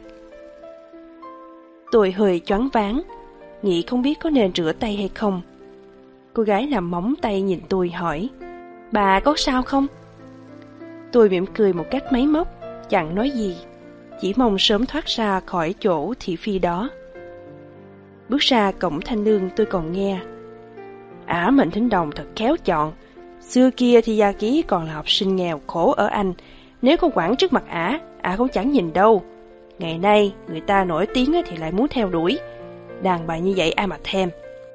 Tôi hơi choáng váng, nghĩ không biết có nên rửa tay hay không. Cô gái làm móng tay nhìn tôi hỏi, bà có sao không? Tôi mỉm cười một cách máy móc, chẳng nói gì, chỉ mong sớm thoát ra khỏi chỗ thị phi đó. Bước ra cổng Thanh Lương tôi còn nghe, Mạnh Thính Đồng thật khéo chọn. Xưa kia thì Gia Ký còn là học sinh nghèo khổ ở Anh, nếu không quản trước mặt ả cũng chẳng nhìn đâu. Ngày nay người ta nổi tiếng thì lại muốn theo đuổi. Đàn bà như vậy ai mà thèm.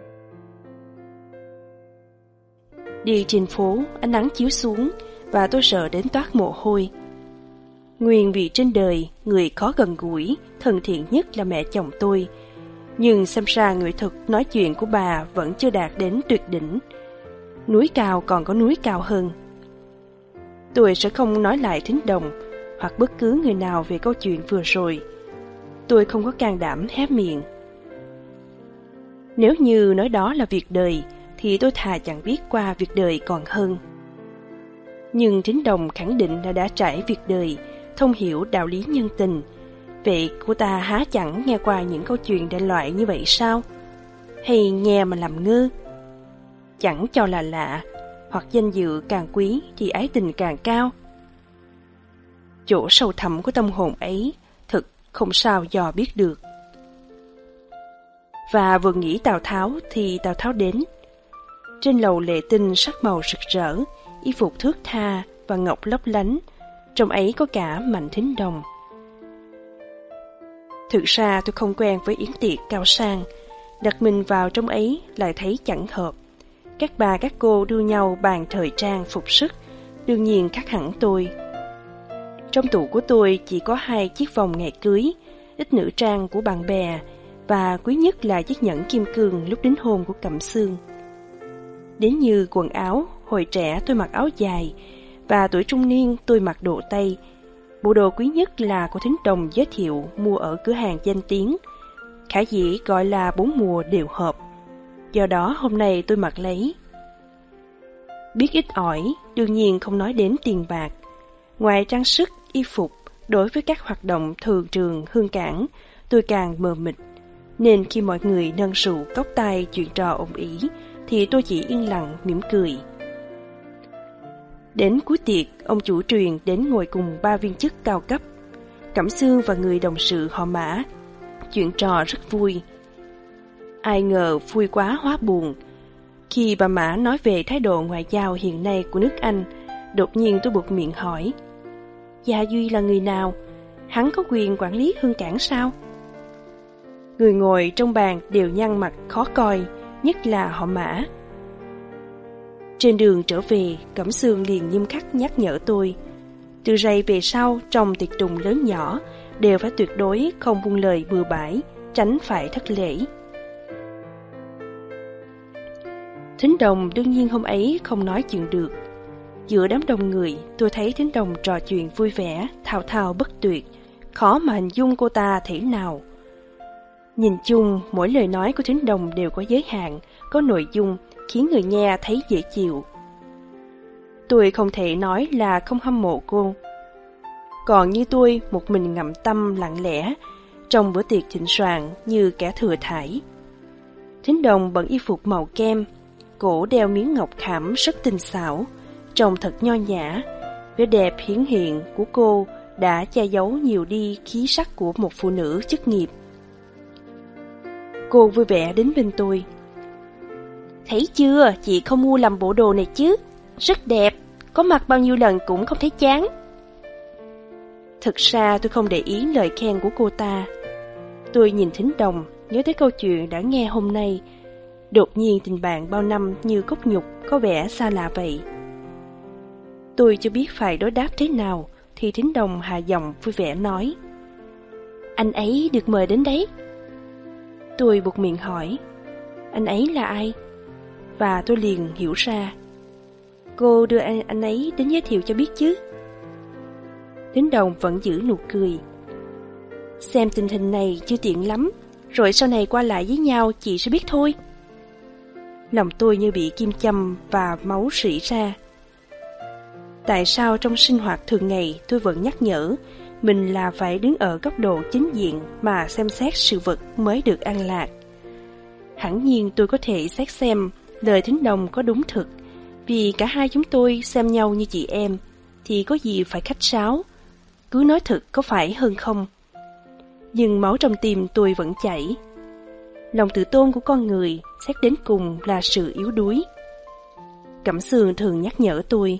Đi trên phố, ánh nắng chiếu xuống và tôi sợ đến toát mồ hôi. Nguyên vì trên đời, người khó gần gũi, thân thiện nhất là mẹ chồng tôi. Nhưng xem ra nghệ thuật nói chuyện của bà vẫn chưa đạt đến tuyệt đỉnh. Núi cao còn có núi cao hơn. Tôi sẽ không nói lại Thính Đồng hoặc bất cứ người nào về câu chuyện vừa rồi. Tôi không có can đảm hé miệng. Nếu như nói đó là việc đời, thì tôi thà chẳng biết qua việc đời còn hơn. Nhưng Thính Đồng khẳng định là đã trải việc đời, thông hiểu đạo lý nhân tình. Vậy cô ta há chẳng nghe qua những câu chuyện đại loại như vậy sao? Hay nghe mà làm ngơ? Chẳng cho là lạ, hoặc danh dự càng quý thì ái tình càng cao. Chỗ sâu thẳm của tâm hồn ấy thực không sao dò biết được. Và vừa nghĩ Tào Tháo thì Tào Tháo đến. Trên lầu lệ tinh sắc màu rực rỡ, y phục thướt tha và ngọc lấp lánh, trong ấy có cả Mạnh Thính Đồng. Thực ra tôi không quen với yến tiệc cao sang, đặt mình vào trong ấy lại thấy chẳng hợp. Các bà các cô đua nhau bàn thời trang phục sức, đương nhiên khác hẳn tôi. Trong tủ của tôi chỉ có 2 chiếc vòng ngày cưới, ít nữ trang của bạn bè, và quý nhất là chiếc nhẫn kim cương lúc đính hôn của Cẩm Xương. Đến như quần áo, hồi trẻ tôi mặc áo dài, và tuổi trung niên tôi mặc đồ Tây. Bộ đồ quý nhất là của Thính Đồng giới thiệu mua ở cửa hàng danh tiếng, khả dĩ gọi là 4 mùa đều hợp. Do đó hôm nay tôi mặc lấy. Biết ít ỏi, đương nhiên không nói đến tiền bạc. Ngoài trang sức, y phục, đối với các hoạt động thường trường, hương cảng, tôi càng mờ mịt. Nên khi mọi người nâng rượu cốc tay chuyện trò ồn ĩ, thì tôi chỉ yên lặng mỉm cười. Đến cuối tiệc, ông chủ truyền đến ngồi cùng 3 viên chức cao cấp. Cẩm Xương và người đồng sự họ Mã. Chuyện trò rất vui. Ai ngờ vui quá hóa buồn. Khi bà Mã nói về thái độ ngoại giao hiện nay của nước Anh, đột nhiên tôi buột miệng hỏi: Gia Duy là người nào? Hắn có quyền quản lý hương cảng sao? Người ngồi trong bàn đều nhăn mặt khó coi, nhất là họ Mã. Trên đường trở về, Cẩm Xương liền nghiêm khắc nhắc nhở tôi: từ rày về sau, trong tiệc tùng lớn nhỏ, đều phải tuyệt đối không buông lời bừa bãi, tránh phải thất lễ. Thính Đồng đương nhiên hôm ấy không nói chuyện được. Giữa đám đông người, tôi thấy Thính Đồng trò chuyện vui vẻ, thao thao bất tuyệt, khó mà hình dung cô ta thể nào. Nhìn chung, mỗi lời nói của Thính Đồng đều có giới hạn, có nội dung, khiến người nghe thấy dễ chịu. Tôi không thể nói là không hâm mộ cô. Còn như tôi, một mình ngậm tâm lặng lẽ, trong bữa tiệc thịnh soạn như kẻ thừa thải. Thính Đồng bận y phục màu kem, cổ đeo miếng ngọc khảm rất tinh xảo, trông thật nho nhã. Vẻ đẹp hiển hiện của cô đã che giấu nhiều đi khí sắc của một phụ nữ chức nghiệp. Cô vui vẻ đến bên tôi. Thấy chưa, chị không mua lầm bộ đồ này chứ? Rất đẹp, có mặc bao nhiêu lần cũng không thấy chán. Thực ra tôi không để ý lời khen của cô ta. Tôi nhìn Thính Đồng, nhớ tới câu chuyện đã nghe hôm nay. Đột nhiên tình bạn bao năm như cốt nhục, có vẻ xa lạ vậy. Tôi chưa biết phải đối đáp thế nào, thì Thính Đồng hạ giọng vui vẻ nói: Anh ấy được mời đến đấy. Tôi buột miệng hỏi: Anh ấy là ai? Và tôi liền hiểu ra. Cô đưa anh ấy đến giới thiệu cho biết chứ. Thính Đồng vẫn giữ nụ cười. Xem tình hình này chưa tiện lắm, rồi sau này qua lại với nhau chị sẽ biết thôi. Lòng tôi như bị kim châm và máu rỉ ra. Tại sao trong sinh hoạt thường ngày tôi vẫn nhắc nhở mình là phải đứng ở góc độ chính diện mà xem xét sự vật mới được an lạc? Hẳn nhiên tôi có thể xét xem lời Thính Đồng có đúng thực, vì cả hai chúng tôi xem nhau như chị em, thì có gì phải khách sáo, cứ nói thật có phải hơn không? Nhưng máu trong tim tôi vẫn chảy. Lòng tự tôn của con người xét đến cùng là sự yếu đuối. Cẩm Xương thường nhắc nhở tôi: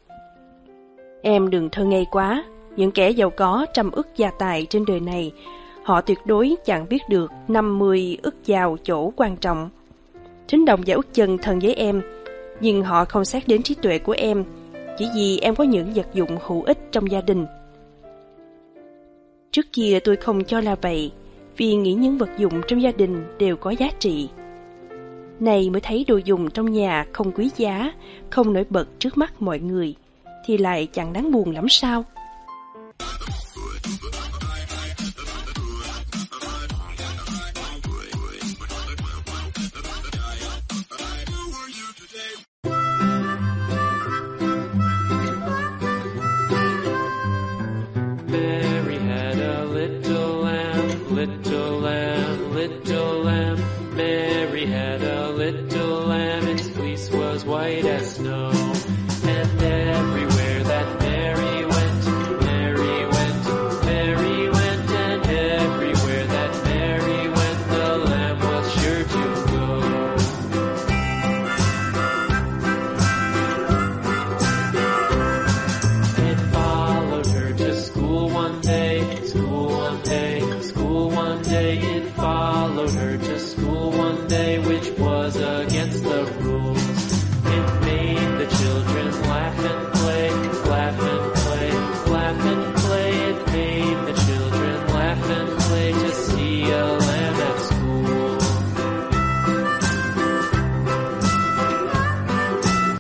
Em đừng thơ ngây quá, những kẻ giàu có trăm ức gia tài trên đời này, họ tuyệt đối chẳng biết được 50 ức giàu chỗ quan trọng. Thính Đồng và Út Chân thân với em, nhưng họ không xét đến trí tuệ của em, chỉ vì em có những vật dụng hữu ích trong gia đình. Trước kia tôi không cho là vậy, vì nghĩ những vật dụng trong gia đình đều có giá trị. Này mới thấy đồ dùng trong nhà không quý giá, không nổi bật trước mắt mọi người, thì lại chẳng đáng buồn lắm sao? Mary had a little lamb, little lamb, little lamb. Mary had a little lamb, its fleece was white as snow. And everywhere that Mary went, Mary went, Mary went. And everywhere that Mary went, the lamb was sure to go. It followed her to school one day, school one day, school one day. It followed her to school one day, which was against the rules.